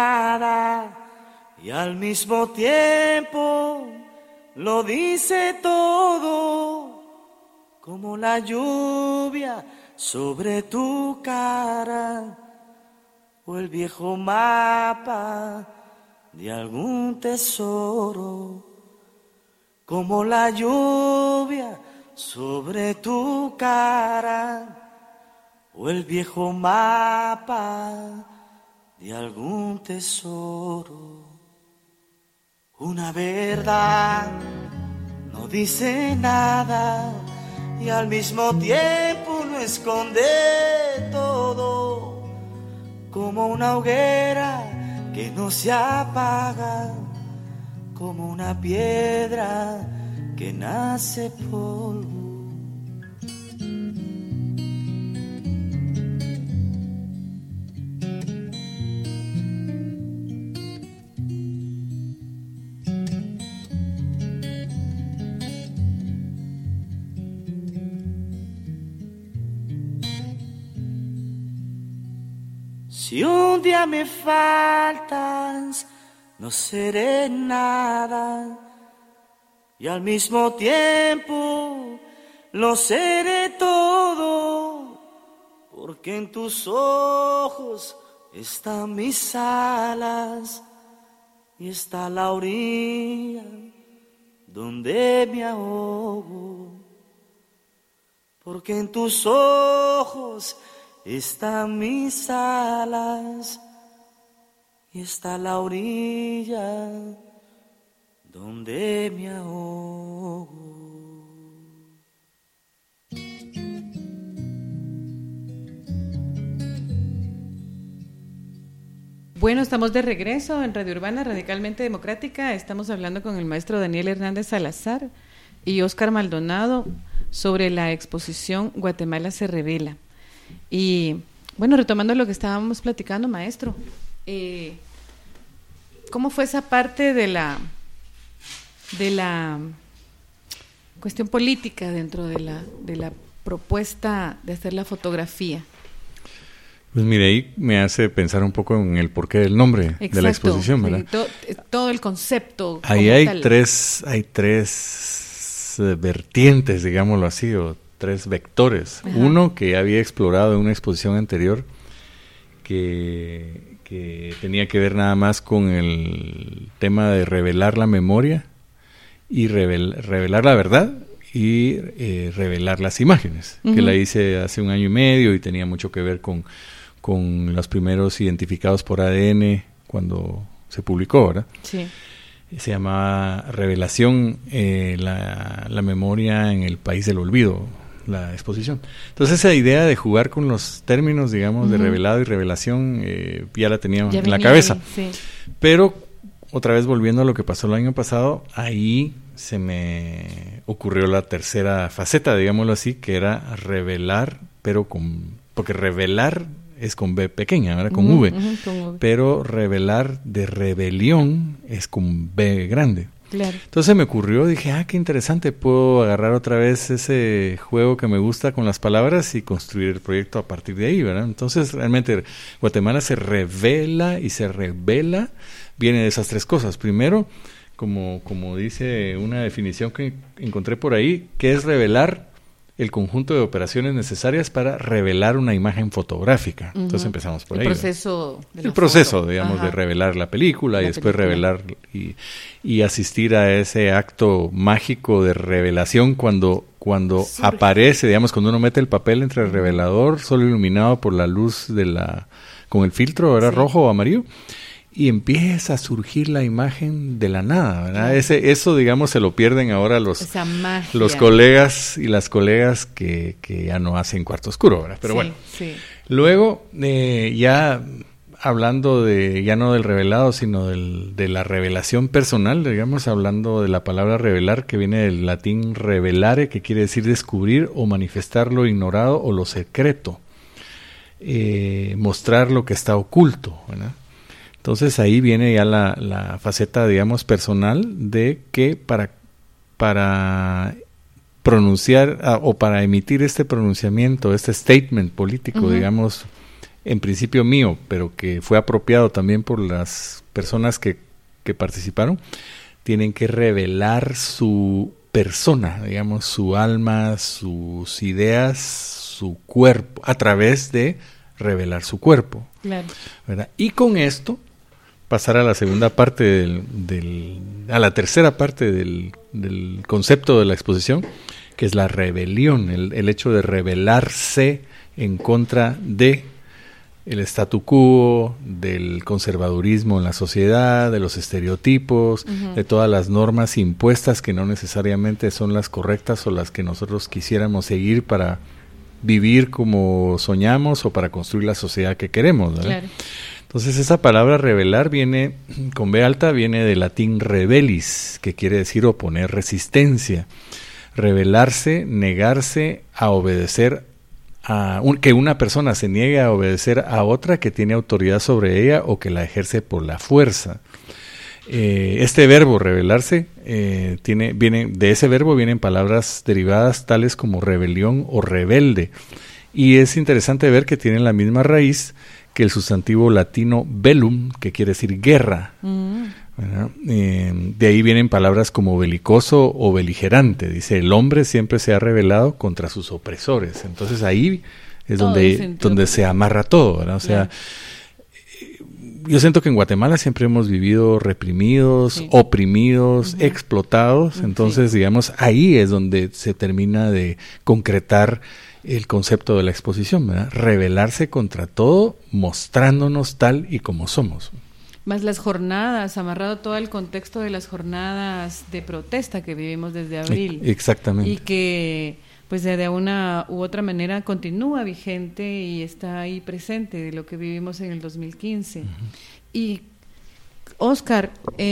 nada y al mismo tiempo lo dice todo, como la lluvia sobre tu cara. o el viejo mapa de algún tesoro, como la lluvia sobre tu cara, o el viejo mapa de algún tesoro. Una verdad no dice nada y al mismo tiempo no esconde todo, como una hoguera que no se apaga, como una piedra que nace polvo. Si un día me faltas, no seré nada, y al mismo tiempo lo seré todo, porque en tus ojos están mis alas y está la orilla donde me ahogo, porque en tus ojos están mis alas y está la orilla donde me ahogo. Bueno, estamos de regreso en Radio Urbana Radicalmente Democrática. Estamos hablando con el maestro Daniel Hernández Salazar y Óscar Maldonado sobre la exposición Guatemala se revela. Y bueno, retomando lo que estábamos platicando, maestro, ¿cómo fue esa parte de la cuestión política dentro de la propuesta de hacer la fotografía? Pues mire, ahí me hace pensar un poco en el porqué del nombre. Exacto, de la exposición, ¿verdad? Sí, todo el concepto. Ahí hay tres vertientes, digámoslo así, o tres vectores. Ajá. Uno que había explorado en una exposición anterior que tenía que ver nada más con el tema de revelar la memoria y revelar la verdad y revelar las imágenes, que la hice hace 1 año y medio y tenía mucho que ver con los primeros identificados por ADN cuando se publicó, ¿verdad? Sí. Se llamaba Revelación, la memoria en el país del olvido, la exposición. Entonces esa idea de jugar con los términos, digamos, de revelado y revelación, ya la tenía en la cabeza. Ahí, sí. Pero otra vez volviendo a lo que pasó el año pasado, ahí se me ocurrió la tercera faceta, digámoslo así, que era revelar, pero porque revelar es con B pequeña, ¿verdad? Con V. Con V. Pero revelar de rebelión es con B grande. Claro. Entonces me ocurrió, dije, qué interesante, puedo agarrar otra vez ese juego que me gusta con las palabras y construir el proyecto a partir de ahí, ¿verdad? Entonces realmente Guatemala se revela y se revela, viene de esas tres cosas. Primero, como dice una definición que encontré por ahí, que es revelar el conjunto de operaciones necesarias para revelar una imagen fotográfica. Entonces empezamos por ahí. El proceso, digamos, de revelar la película y después revelar y asistir a ese acto mágico de revelación cuando aparece, digamos, cuando uno mete el papel entre el revelador, solo iluminado por la luz con el filtro, ¿verdad? Rojo o amarillo. Y empieza a surgir la imagen de la nada, ¿verdad? Eso, digamos, se lo pierden ahora los colegas y las colegas que ya no hacen cuarto oscuro, ¿verdad? Pero bueno. Sí. Luego, ya hablando ya no del revelado, sino de la revelación personal, digamos, hablando de la palabra revelar, que viene del latín revelare, que quiere decir descubrir o manifestar lo ignorado o lo secreto. Mostrar lo que está oculto, ¿verdad? Entonces ahí viene ya la faceta, digamos, personal de que para pronunciar o para emitir este pronunciamiento, este statement político, digamos, en principio mío, pero que fue apropiado también por las personas que participaron, tienen que revelar su persona, digamos, su alma, sus ideas, su cuerpo, a través de revelar su cuerpo. Claro. ¿Verdad? Y con esto pasar a la segunda parte a la tercera parte del concepto de la exposición, que es la rebelión, el hecho de rebelarse en contra de el statu quo, del conservadurismo en la sociedad, de los estereotipos, de todas las normas impuestas que no necesariamente son las correctas o las que nosotros quisiéramos seguir para vivir como soñamos o para construir la sociedad que queremos, ¿verdad? Claro. Entonces esa palabra rebelar viene, con B alta, viene del latín rebelis, que quiere decir oponer resistencia. Rebelarse, negarse a obedecer que una persona se niegue a obedecer a otra que tiene autoridad sobre ella o que la ejerce por la fuerza. Este verbo rebelarse de ese verbo vienen palabras derivadas tales como rebelión o rebelde, y es interesante ver que tienen la misma raíz que el sustantivo latino bellum, que quiere decir guerra. De ahí vienen palabras como belicoso o beligerante. Dice, el hombre siempre se ha rebelado contra sus opresores. Entonces ahí es donde se amarra todo, ¿verdad? O sea, yo siento que en Guatemala siempre hemos vivido reprimidos, oprimidos, explotados. Entonces, digamos, ahí es donde se termina de concretar el concepto de la exposición, ¿verdad? Rebelarse contra todo, mostrándonos tal y como somos. Más las jornadas, amarrado todo el contexto de las jornadas de protesta que vivimos desde abril. Exactamente. Y que pues de una u otra manera continúa vigente y está ahí presente de lo que vivimos en el 2015. Y Oscar,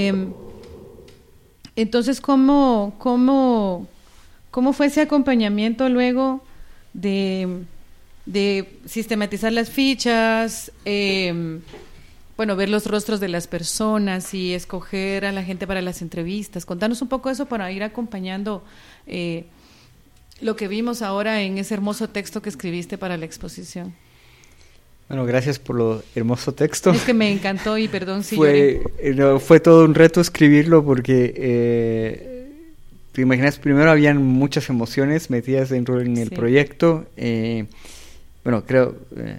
entonces ¿cómo fue ese acompañamiento luego de sistematizar las fichas, ver los rostros de las personas y escoger a la gente para las entrevistas? Contanos un poco eso para ir acompañando lo que vimos ahora en ese hermoso texto que escribiste para la exposición. Bueno, gracias por lo hermoso texto. Es que me encantó y perdón si fue todo un reto escribirlo porque te imaginas, primero habían muchas emociones metidas dentro en el proyecto. Creo,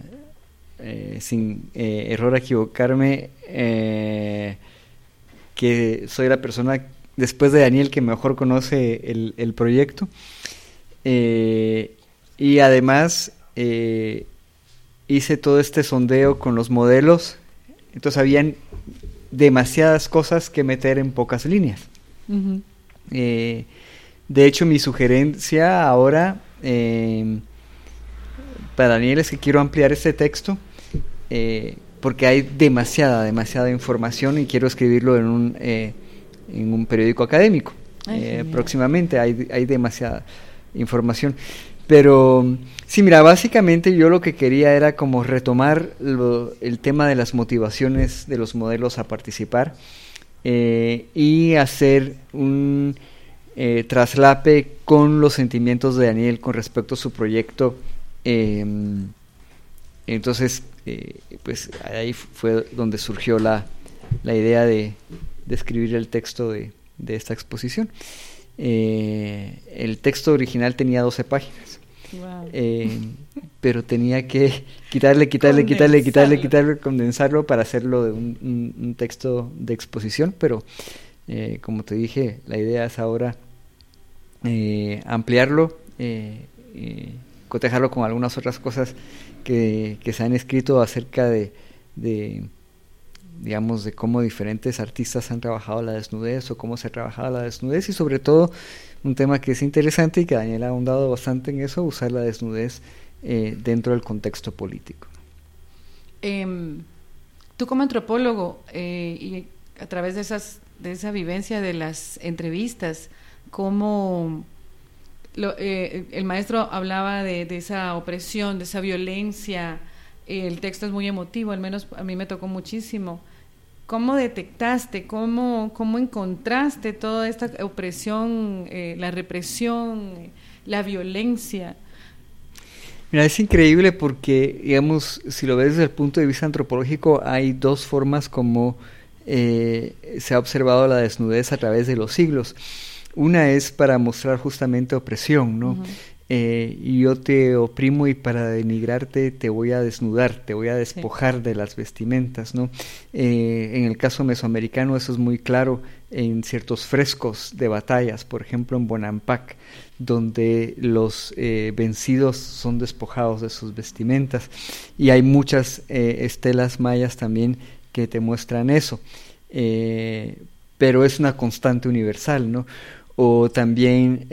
sin error a equivocarme, que soy la persona después de Daniel que mejor conoce el proyecto. Y además hice todo este sondeo con los modelos, entonces habían demasiadas cosas que meter en pocas líneas. De hecho, mi sugerencia ahora para Daniel es que quiero ampliar este texto porque hay demasiada información y quiero escribirlo en un periódico académico. Próximamente hay demasiada información, pero sí, mira, básicamente yo lo que quería era como retomar el tema de las motivaciones de los modelos a participar y hacer un traslape con los sentimientos de Daniel con respecto a su proyecto. Entonces pues ahí fue donde surgió la idea de escribir el texto de esta exposición. El texto original tenía 12 páginas. Wow. Pero tenía que quitarle, condensarlo para hacerlo de un texto de exposición, pero como te dije, la idea es ahora ampliarlo, cotejarlo con algunas otras cosas que se han escrito acerca de digamos, de cómo diferentes artistas han trabajado la desnudez o cómo se ha trabajado la desnudez, y sobre todo un tema que es interesante y que Daniel ha ahondado bastante en eso, usar la desnudez dentro del contexto político. Tú como antropólogo y a través de esa vivencia de las entrevistas, ¿cómo el maestro hablaba de esa opresión, de esa violencia? El texto es muy emotivo, al menos a mí me tocó muchísimo. ¿Cómo detectaste, cómo encontraste toda esta opresión, la represión, la violencia? Mira, es increíble porque, digamos, si lo ves desde el punto de vista antropológico, hay dos formas como se ha observado la desnudez a través de los siglos. Una es para mostrar justamente opresión, ¿no? y yo te oprimo y para denigrarte te voy a desnudar, te voy a despojar de las vestimentas, ¿no? En el caso mesoamericano eso es muy claro en ciertos frescos de batallas, por ejemplo en Bonampak, donde los vencidos son despojados de sus vestimentas, y hay muchas estelas mayas también que te muestran eso, pero es una constante universal, ¿no? O también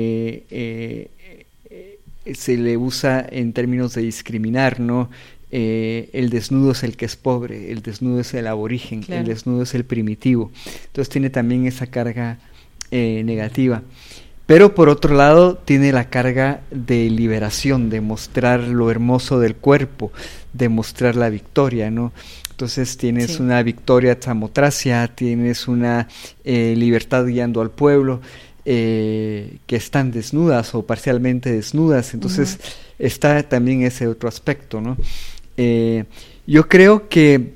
se le usa en términos de discriminar, ¿no? El desnudo es el que es pobre, el desnudo es el aborigen, claro. El desnudo es el primitivo. Entonces tiene también esa carga negativa. Pero por otro lado tiene la carga de liberación, de mostrar lo hermoso del cuerpo, de mostrar la victoria, ¿no? Entonces tienes una victoria samotracia, tienes una libertad guiando al pueblo, que están desnudas o parcialmente desnudas. Entonces está también ese otro aspecto, ¿no? Yo creo que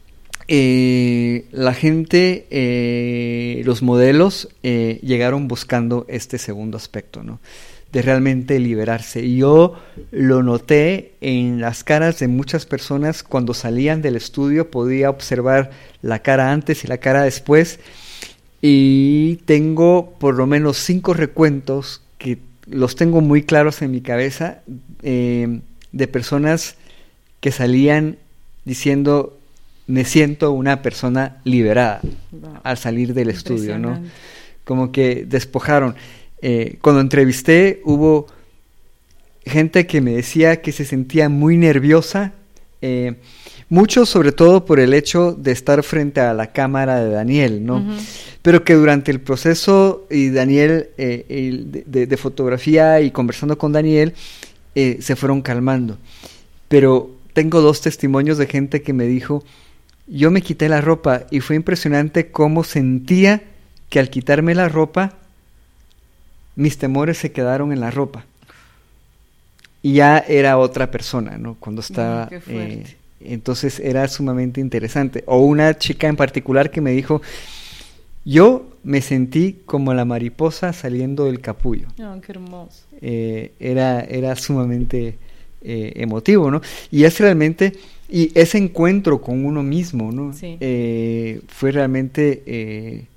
la gente, los modelos llegaron buscando este segundo aspecto, ¿no? De realmente liberarse. Y yo lo noté en las caras de muchas personas cuando salían del estudio, podía observar la cara antes y la cara después, y tengo por lo menos 5 recuentos que los tengo muy claros en mi cabeza, de personas que salían diciendo: me siento una persona liberada al salir del estudio, ¿no? Como que despojaron. Cuando entrevisté hubo gente que me decía que se sentía muy nerviosa, mucho sobre todo por el hecho de estar frente a la cámara de Daniel, ¿no? Pero que durante el proceso y Daniel de fotografía y conversando con Daniel se fueron calmando. Pero tengo 2 testimonios de gente que me dijo: yo me quité la ropa y fue impresionante cómo sentía que al quitarme la ropa mis temores se quedaron en la ropa y ya era otra persona, ¿no? Cuando estaba entonces era sumamente interesante. O una chica en particular que me dijo: yo me sentí como la mariposa saliendo del capullo. Oh, qué hermoso. Era sumamente emotivo, ¿no? Y es realmente, y ese encuentro con uno mismo, ¿no? Sí. Fue realmente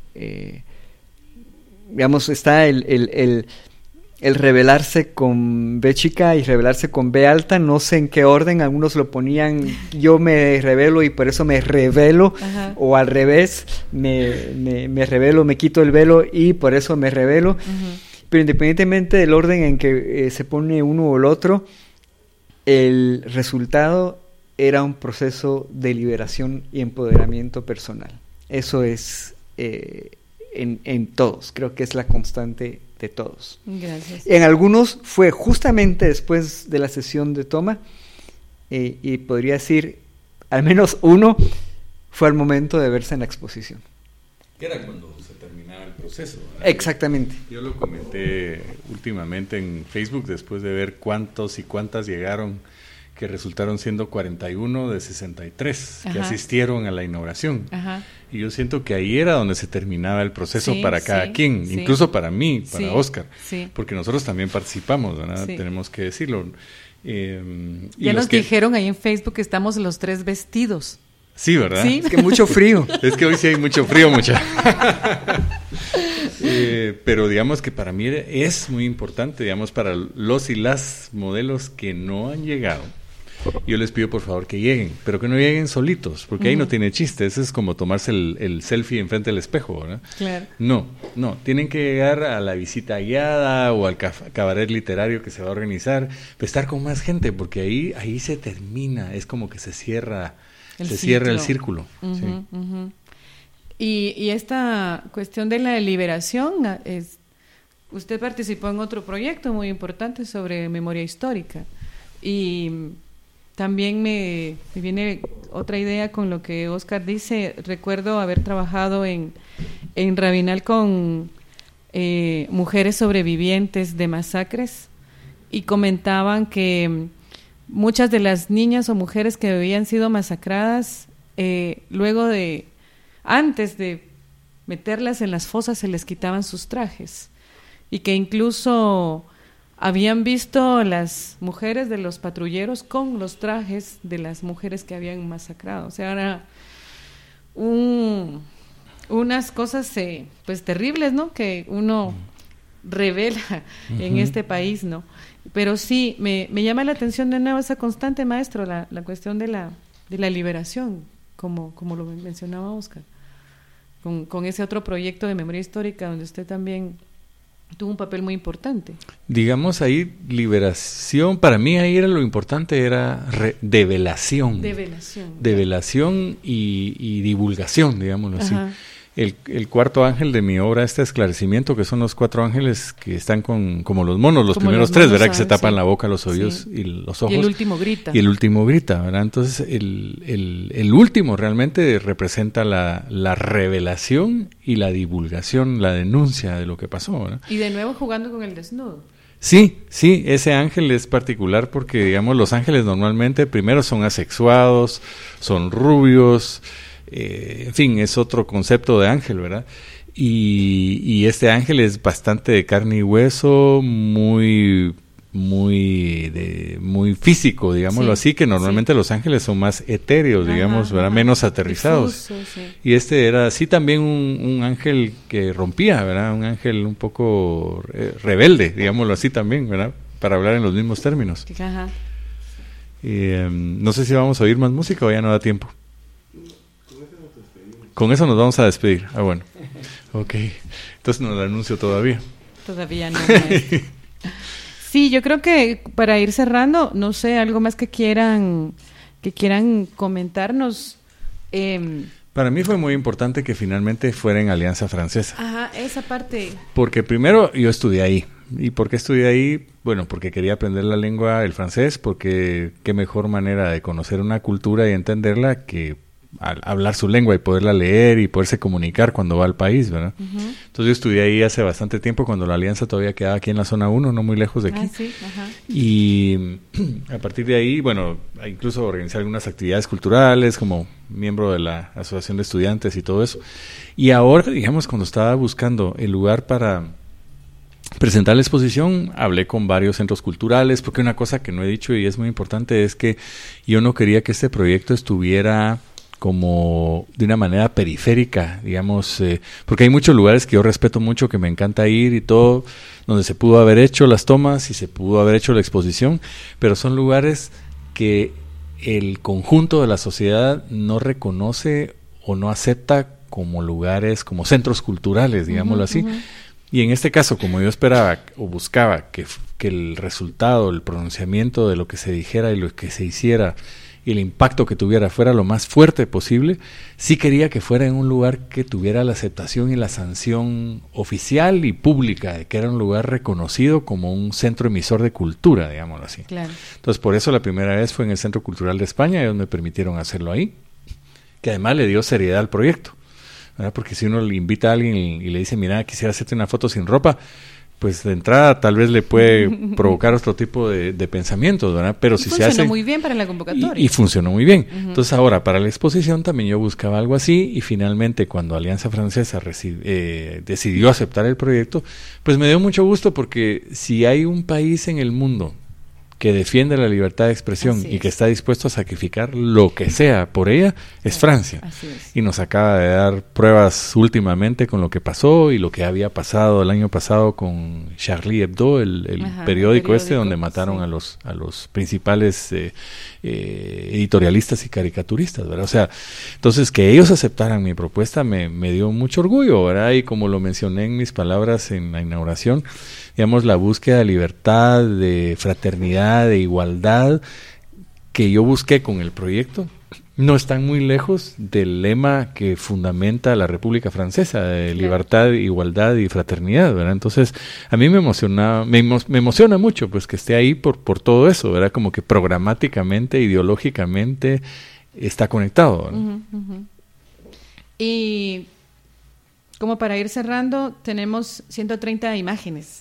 digamos, está el revelarse con B chica y revelarse con B alta, no sé en qué orden, algunos lo ponían: yo me revelo y por eso me revelo, o al revés, me revelo, me quito el velo y por eso me revelo. Pero independientemente del orden en que se pone uno o el otro, el resultado era un proceso de liberación y empoderamiento personal. Eso es en todos, creo que es la constante de todos. Gracias. En algunos fue justamente después de la sesión de toma, y podría decir, al menos uno fue al momento de verse en la exposición. Que era cuando se terminaba el proceso, ¿verdad? Exactamente. Yo lo comenté últimamente en Facebook después de ver cuántos y cuántas llegaron, que resultaron siendo 41 de 63 que asistieron a la inauguración. Y yo siento que ahí era donde se terminaba el proceso para cada quien, incluso para mí, para Oscar, porque nosotros también participamos, ¿verdad? Tenemos que decirlo. Ya nos dijeron ahí en Facebook que estamos los 3 vestidos. Sí, ¿verdad? Sí, es que mucho frío. Es que hoy sí hay mucho frío, mucha. Pero digamos que para mí es muy importante, digamos, para los y las modelos que no han llegado. Yo les pido por favor que lleguen, pero que no lleguen solitos, porque ahí no tiene chiste. Eso es como tomarse el selfie enfrente del espejo, ¿verdad? Claro. No, tienen que llegar a la visita guiada o al cabaret literario que se va a organizar, estar con más gente, porque ahí se termina, es como que se cierra el círculo. Y esta cuestión de la liberación, usted participó en otro proyecto muy importante sobre memoria histórica, y también me viene otra idea con lo que Oscar dice. Recuerdo haber trabajado en Rabinal con mujeres sobrevivientes de masacres, y comentaban que muchas de las niñas o mujeres que habían sido masacradas, antes de meterlas en las fosas, se les quitaban sus trajes, y que incluso habían visto las mujeres de los patrulleros con los trajes de las mujeres que habían masacrado. O sea, era unas cosas pues terribles, ¿no? Que uno revela en este país, ¿no? Pero sí, me llama la atención de nuevo esa constante, maestro, la cuestión de la liberación, como lo mencionaba Oscar, con ese otro proyecto de memoria histórica donde usted también tuvo un papel muy importante. Digamos ahí, liberación, para mí ahí era lo importante, era develación. Develación y divulgación, digámoslo así. El cuarto ángel de mi obra, esclarecimiento, que son los 4 ángeles que están como los monos, los como primeros 3, ¿verdad? Que se tapan la boca, los oídos y los ojos. Y el último grita. ¿Verdad? Entonces, el último realmente representa la revelación y la divulgación, la denuncia de lo que pasó, ¿verdad? Y de nuevo jugando con el desnudo. Sí, ese ángel es particular porque, digamos, los ángeles normalmente primero son asexuados, son rubios, en fin, es otro concepto de ángel, ¿verdad? Y este ángel es bastante de carne y hueso, muy físico, digámoslo así, que normalmente los ángeles son más etéreos, digamos, ¿verdad? Menos aterrizados. Difuso, y este era así también un ángel que rompía, ¿verdad? Un ángel un poco rebelde, digámoslo así también, ¿verdad? Para hablar en los mismos términos. Ajá. No sé si vamos a oír más música o ya no da tiempo. Con eso nos vamos a despedir. Ah, bueno. Ok. Entonces no lo anuncio todavía. Todavía no. Sí, yo creo que para ir cerrando, no sé, algo más que quieran comentarnos. Para mí fue muy importante que finalmente fuera en Alianza Francesa. Ajá, esa parte. Porque primero yo estudié ahí. ¿Y por qué estudié ahí? Bueno, porque quería aprender la lengua, el francés, porque qué mejor manera de conocer una cultura y entenderla que hablar su lengua y poderla leer y poderse comunicar cuando va al país, ¿verdad? Uh-huh. Entonces yo estudié ahí hace bastante tiempo cuando la Alianza todavía quedaba aquí en la zona 1, no muy lejos de aquí. Sí. Ajá. Y a partir de ahí, bueno, incluso organizé algunas actividades culturales como miembro de la Asociación de Estudiantes y todo eso. Y ahora, digamos, cuando estaba buscando el lugar para presentar la exposición, hablé con varios centros culturales, porque una cosa que no he dicho y es muy importante es que yo no quería que este proyecto estuviera como de una manera periférica, digamos, porque hay muchos lugares que yo respeto mucho, que me encanta ir y todo, donde se pudo haber hecho las tomas y se pudo haber hecho la exposición, pero son lugares que el conjunto de la sociedad no reconoce o no acepta como lugares, como centros culturales, digámoslo así. Uh-huh. Y en este caso, como yo esperaba o buscaba que el resultado, el pronunciamiento de lo que se dijera y lo que se hiciera y el impacto que tuviera fuera lo más fuerte posible, sí quería que fuera en un lugar que tuviera la aceptación y la sanción oficial y pública, de que era un lugar reconocido como un centro emisor de cultura, digámoslo así. Claro. Entonces, por eso la primera vez fue en el Centro Cultural de España, ellos me permitieron hacerlo ahí, que además le dio seriedad al proyecto, ¿verdad? Porque si uno le invita a alguien y le dice, mira, quisiera hacerte una foto sin ropa, pues de entrada tal vez le puede provocar otro tipo de pensamientos, ¿verdad? Pero si se hace... Funcionó muy bien para la convocatoria. Y funcionó muy bien. Uh-huh. Entonces ahora, para la exposición también yo buscaba algo así, y finalmente cuando Alianza Francesa decidió aceptar el proyecto, pues me dio mucho gusto, porque si hay un país en el mundo que defiende la libertad de expresión y que está dispuesto a sacrificar lo que sea por ella, es Francia. Así es. Y nos acaba de dar pruebas últimamente con lo que pasó y lo que había pasado el año pasado con Charlie Hebdo, el periódico donde mataron a los principales editorialistas y caricaturistas, ¿verdad? O sea, entonces que ellos aceptaran mi propuesta me dio mucho orgullo, ¿verdad? Y como lo mencioné en mis palabras en la inauguración, digamos, la búsqueda de libertad, de fraternidad, de igualdad que yo busqué con el proyecto, no están muy lejos del lema que fundamenta la República Francesa, de libertad, igualdad y fraternidad, ¿verdad? Entonces, a mí me emociona mucho, pues, que esté ahí por todo eso, ¿verdad? Como que programáticamente, ideológicamente está conectado, ¿verdad? Uh-huh, uh-huh. Y como para ir cerrando, tenemos 130 imágenes.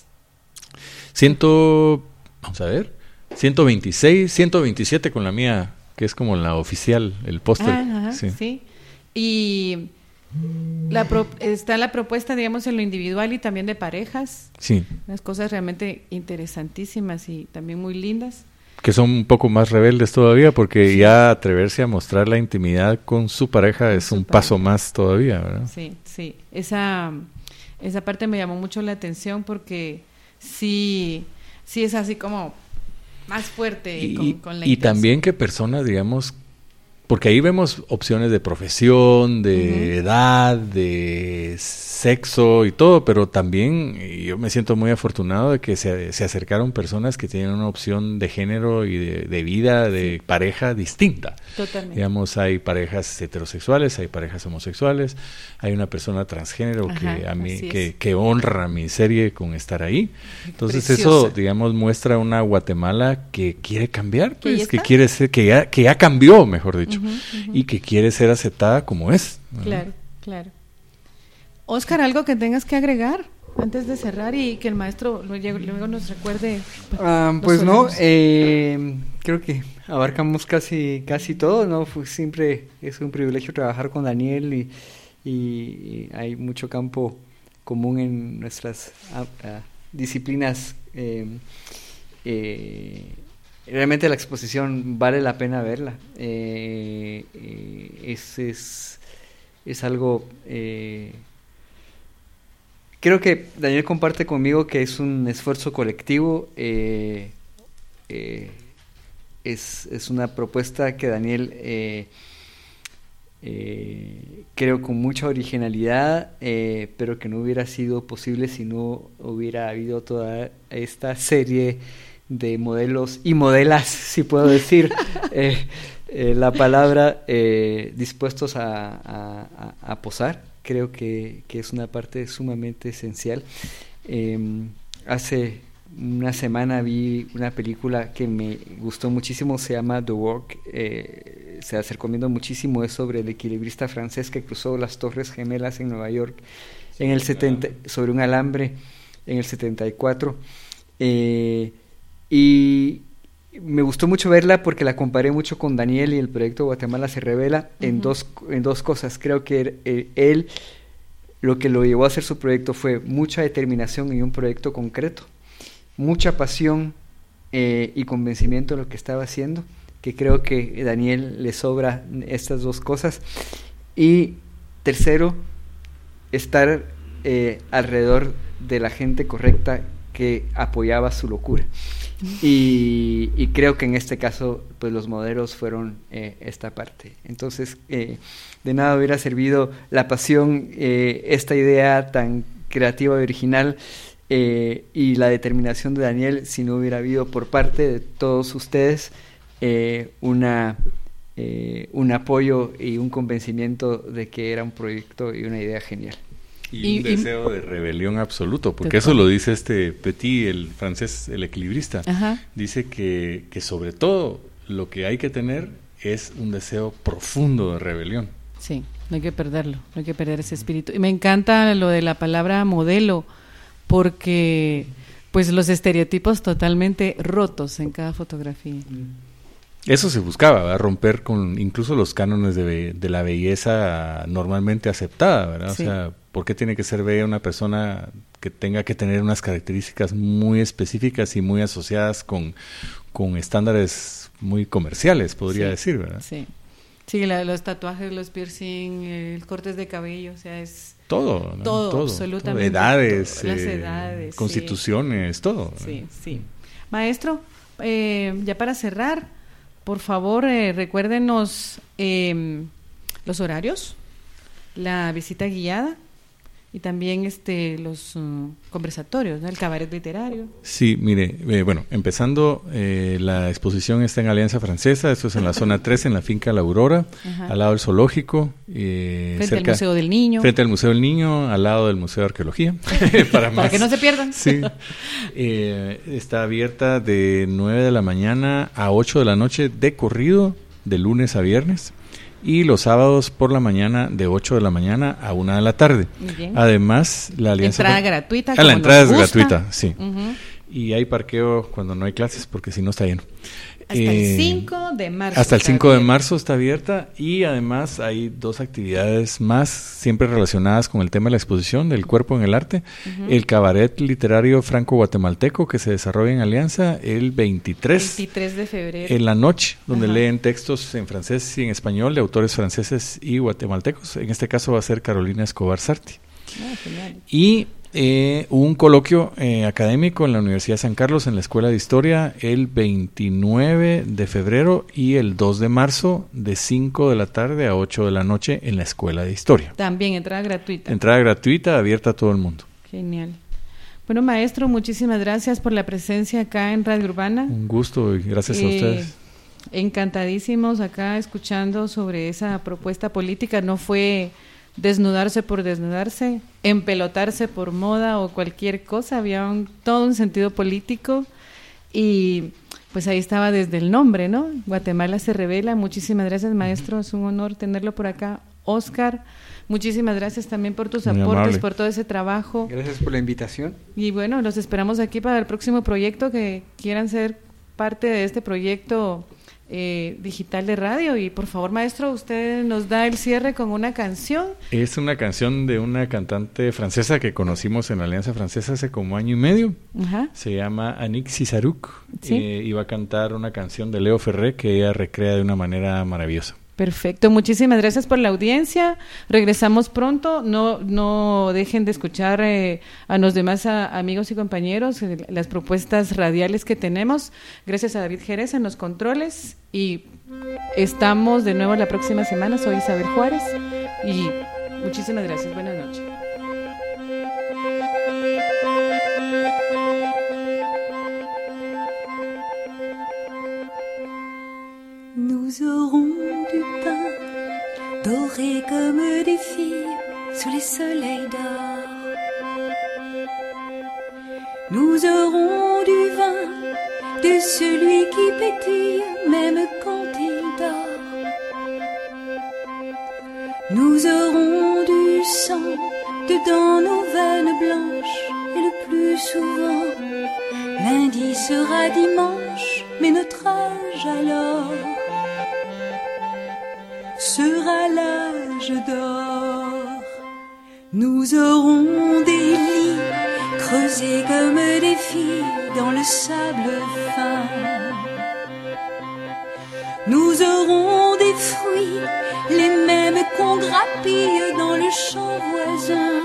126, 127 con la mía, que es como la oficial, el póster. Sí. Y está la propuesta, digamos, en lo individual y también de parejas. Sí. Unas cosas realmente interesantísimas y también muy lindas. Que son un poco más rebeldes todavía, porque ya atreverse a mostrar la intimidad con su pareja es un paso más todavía, ¿verdad? Sí, sí. Esa parte me llamó mucho la atención porque sí es así como más fuerte con la intención. También que personas, digamos, porque ahí vemos opciones de profesión, de edad, de sexo y todo, pero también yo me siento muy afortunado de que se acercaron personas que tienen una opción de género y de vida, de pareja distinta. Totalmente. Digamos, hay parejas heterosexuales, hay parejas homosexuales, hay una persona transgénero que honra mi serie con estar ahí. Entonces Preciosa. Eso, digamos, muestra una Guatemala que quiere cambiar, pues, que quiere ser, que ya cambió, mejor dicho, y que quiere ser aceptada como es, ¿no? Claro, claro. Óscar, ¿algo que tengas que agregar antes de cerrar y que el maestro luego nos recuerde? Pues no, creo que abarcamos casi todo, ¿no? Siempre es un privilegio trabajar con Daniel y hay mucho campo común en nuestras disciplinas. Realmente la exposición vale la pena verla. Es algo... creo que Daniel comparte conmigo que es un esfuerzo colectivo. Es una propuesta que Daniel creo con mucha originalidad, pero que no hubiera sido posible si no hubiera habido toda esta serie de modelos y modelas, si puedo decir la palabra, dispuestos a posar. Creo que es una parte sumamente esencial. Hace una semana vi una película que me gustó muchísimo, se llama The Work, se las recomiendo muchísimo, es sobre el equilibrista francés que cruzó las Torres Gemelas en Nueva York en el 70, sobre un alambre en el 74, y me gustó mucho verla porque la comparé mucho con Daniel y el proyecto Guatemala se revela en dos cosas. Creo que él lo que lo llevó a hacer su proyecto fue mucha determinación y un proyecto concreto, mucha pasión y convencimiento de lo que estaba haciendo, que creo que a Daniel le sobra estas dos cosas. Y tercero, estar alrededor de la gente correcta que apoyaba su locura. Y creo que en este caso pues los modelos fueron esta parte. Entonces de nada hubiera servido la pasión, esta idea tan creativa y original, y la determinación de Daniel si no hubiera habido por parte de todos ustedes un apoyo y un convencimiento de que era un proyecto y una idea genial. Y un deseo de rebelión absoluto, porque eso lo dice Petit, el francés, el equilibrista. Ajá. Dice que sobre todo lo que hay que tener es un deseo profundo de rebelión. Sí, no hay que perderlo, no hay que perder ese espíritu. Y me encanta lo de la palabra modelo, porque pues los estereotipos totalmente rotos en cada fotografía. Eso se buscaba, ¿verdad? Romper con incluso los cánones de la belleza normalmente aceptada, ¿verdad? Sí. O sea, ¿por qué tiene que ser bella una persona que tenga que tener unas características muy específicas y muy asociadas con estándares muy comerciales, podría decir, ¿verdad? Sí, sí, los tatuajes, los piercing, cortes de cabello, o sea, es... Todo, ¿no? Todo, absolutamente. Todo. Edades, las edades, constituciones, todo. Sí, sí. Maestro, ya para cerrar, por favor, recuérdenos los horarios, la visita guiada y también los conversatorios, ¿no? El cabaret literario. Sí, mire, bueno, empezando, la exposición está en Alianza Francesa, esto es en la zona 3, en la finca La Aurora, al lado del zoológico. Frente al Museo del Niño. Frente al Museo del Niño, al lado del Museo de Arqueología. Para que no se pierdan. Sí. Está abierta de 9 de la mañana a 8 de la noche de corrido, de lunes a viernes. Y los sábados por la mañana de 8 de la mañana a 1 de la tarde. Además, la alianza... Entrada gratuita. La entrada es gratuita, sí. y hay parqueo cuando no hay clases, porque si no está lleno. Hasta el 5 de marzo. Hasta el 5 de marzo está abierta, y además hay 2 actividades más, siempre relacionadas con el tema de la exposición del cuerpo en el arte. Uh-huh. El cabaret literario franco-guatemalteco, que se desarrolla en Alianza el 23 de febrero. En la noche, donde leen textos en francés y en español de autores franceses y guatemaltecos. En este caso va a ser Carolina Escobar Sarti. Genial. Y un coloquio académico en la Universidad de San Carlos, en la Escuela de Historia, el 29 de febrero y el 2 de marzo, de 5 de la tarde a 8 de la noche, en la Escuela de Historia. También entrada gratuita. Entrada gratuita, abierta a todo el mundo. Genial. Bueno, maestro, muchísimas gracias por la presencia acá en Radio Urbana. Un gusto y gracias a ustedes. Encantadísimos acá escuchando sobre esa propuesta política. No fue desnudarse por desnudarse, empelotarse por moda o cualquier cosa, había todo un sentido político, y pues ahí estaba desde el nombre, ¿no? Guatemala se revela. Muchísimas gracias, maestro, es un honor tenerlo por acá. Oscar, muchísimas gracias también por tus aportes, amable, por todo ese trabajo. Gracias por la invitación. Y bueno, los esperamos aquí para el próximo proyecto, que quieran ser parte de este proyecto digital de radio. Y por favor, maestro, usted nos da el cierre con una canción. Es una canción de una cantante francesa que conocimos en la Alianza Francesa hace como año y medio. Ajá. Se llama Annick Cizaruc. ¿Sí? Y va a cantar una canción de Leo Ferré que ella recrea de una manera maravillosa. Perfecto, muchísimas gracias por la audiencia. Regresamos pronto. No dejen de escuchar a los demás amigos y compañeros, las propuestas radiales que tenemos. Gracias a David Jerez en los controles, y estamos de nuevo la próxima semana. Soy Isabel Juárez y muchísimas gracias. Buenas noches. Nous aurons du pain doré comme des filles sous les soleils d'or. Nous aurons du vin de celui qui pétille même quand il dort. Nous aurons du sang dedans nos veines blanches, et le plus souvent lundi sera dimanche, mais notre âge alors sera l'âge d'or. Nous aurons des lits creusés comme des filles dans le sable fin. Nous aurons des fruits, les mêmes qu'on grappille dans le champ voisin.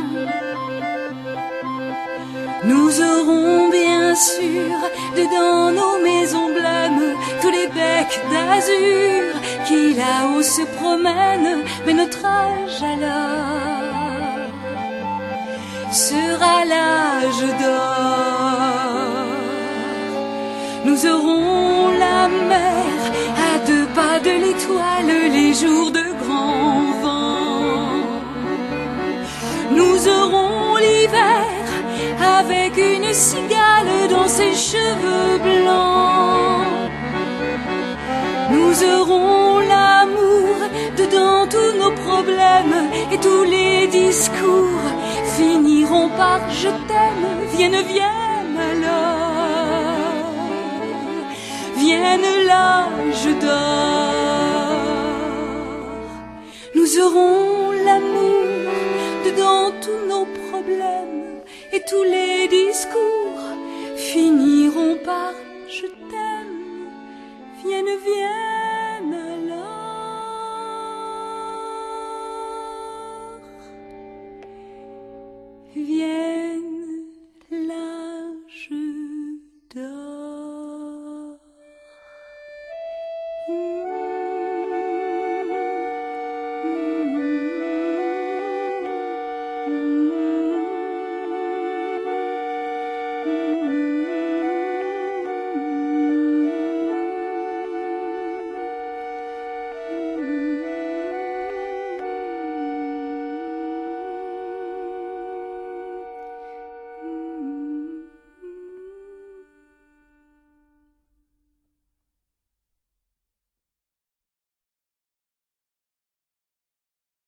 Nous aurons bien sûr dedans nos maisons blêmes tous les becs d'azur qui là-haut se promènent, mais notre âge alors sera l'âge d'or. Nous aurons la mer à 2 pas de l'étoile les jours de grand vent. Nous aurons l'hiver avec une cigale dans ses cheveux blancs. Nous aurons l'amour dedans tous nos problèmes, et tous les discours finiront par je t'aime. Vienne, vienne alors, vienne l'âge d'or. Nous aurons l'amour dedans tous nos problèmes, et tous les discours finiront par je t'aime. Vienne, vienne.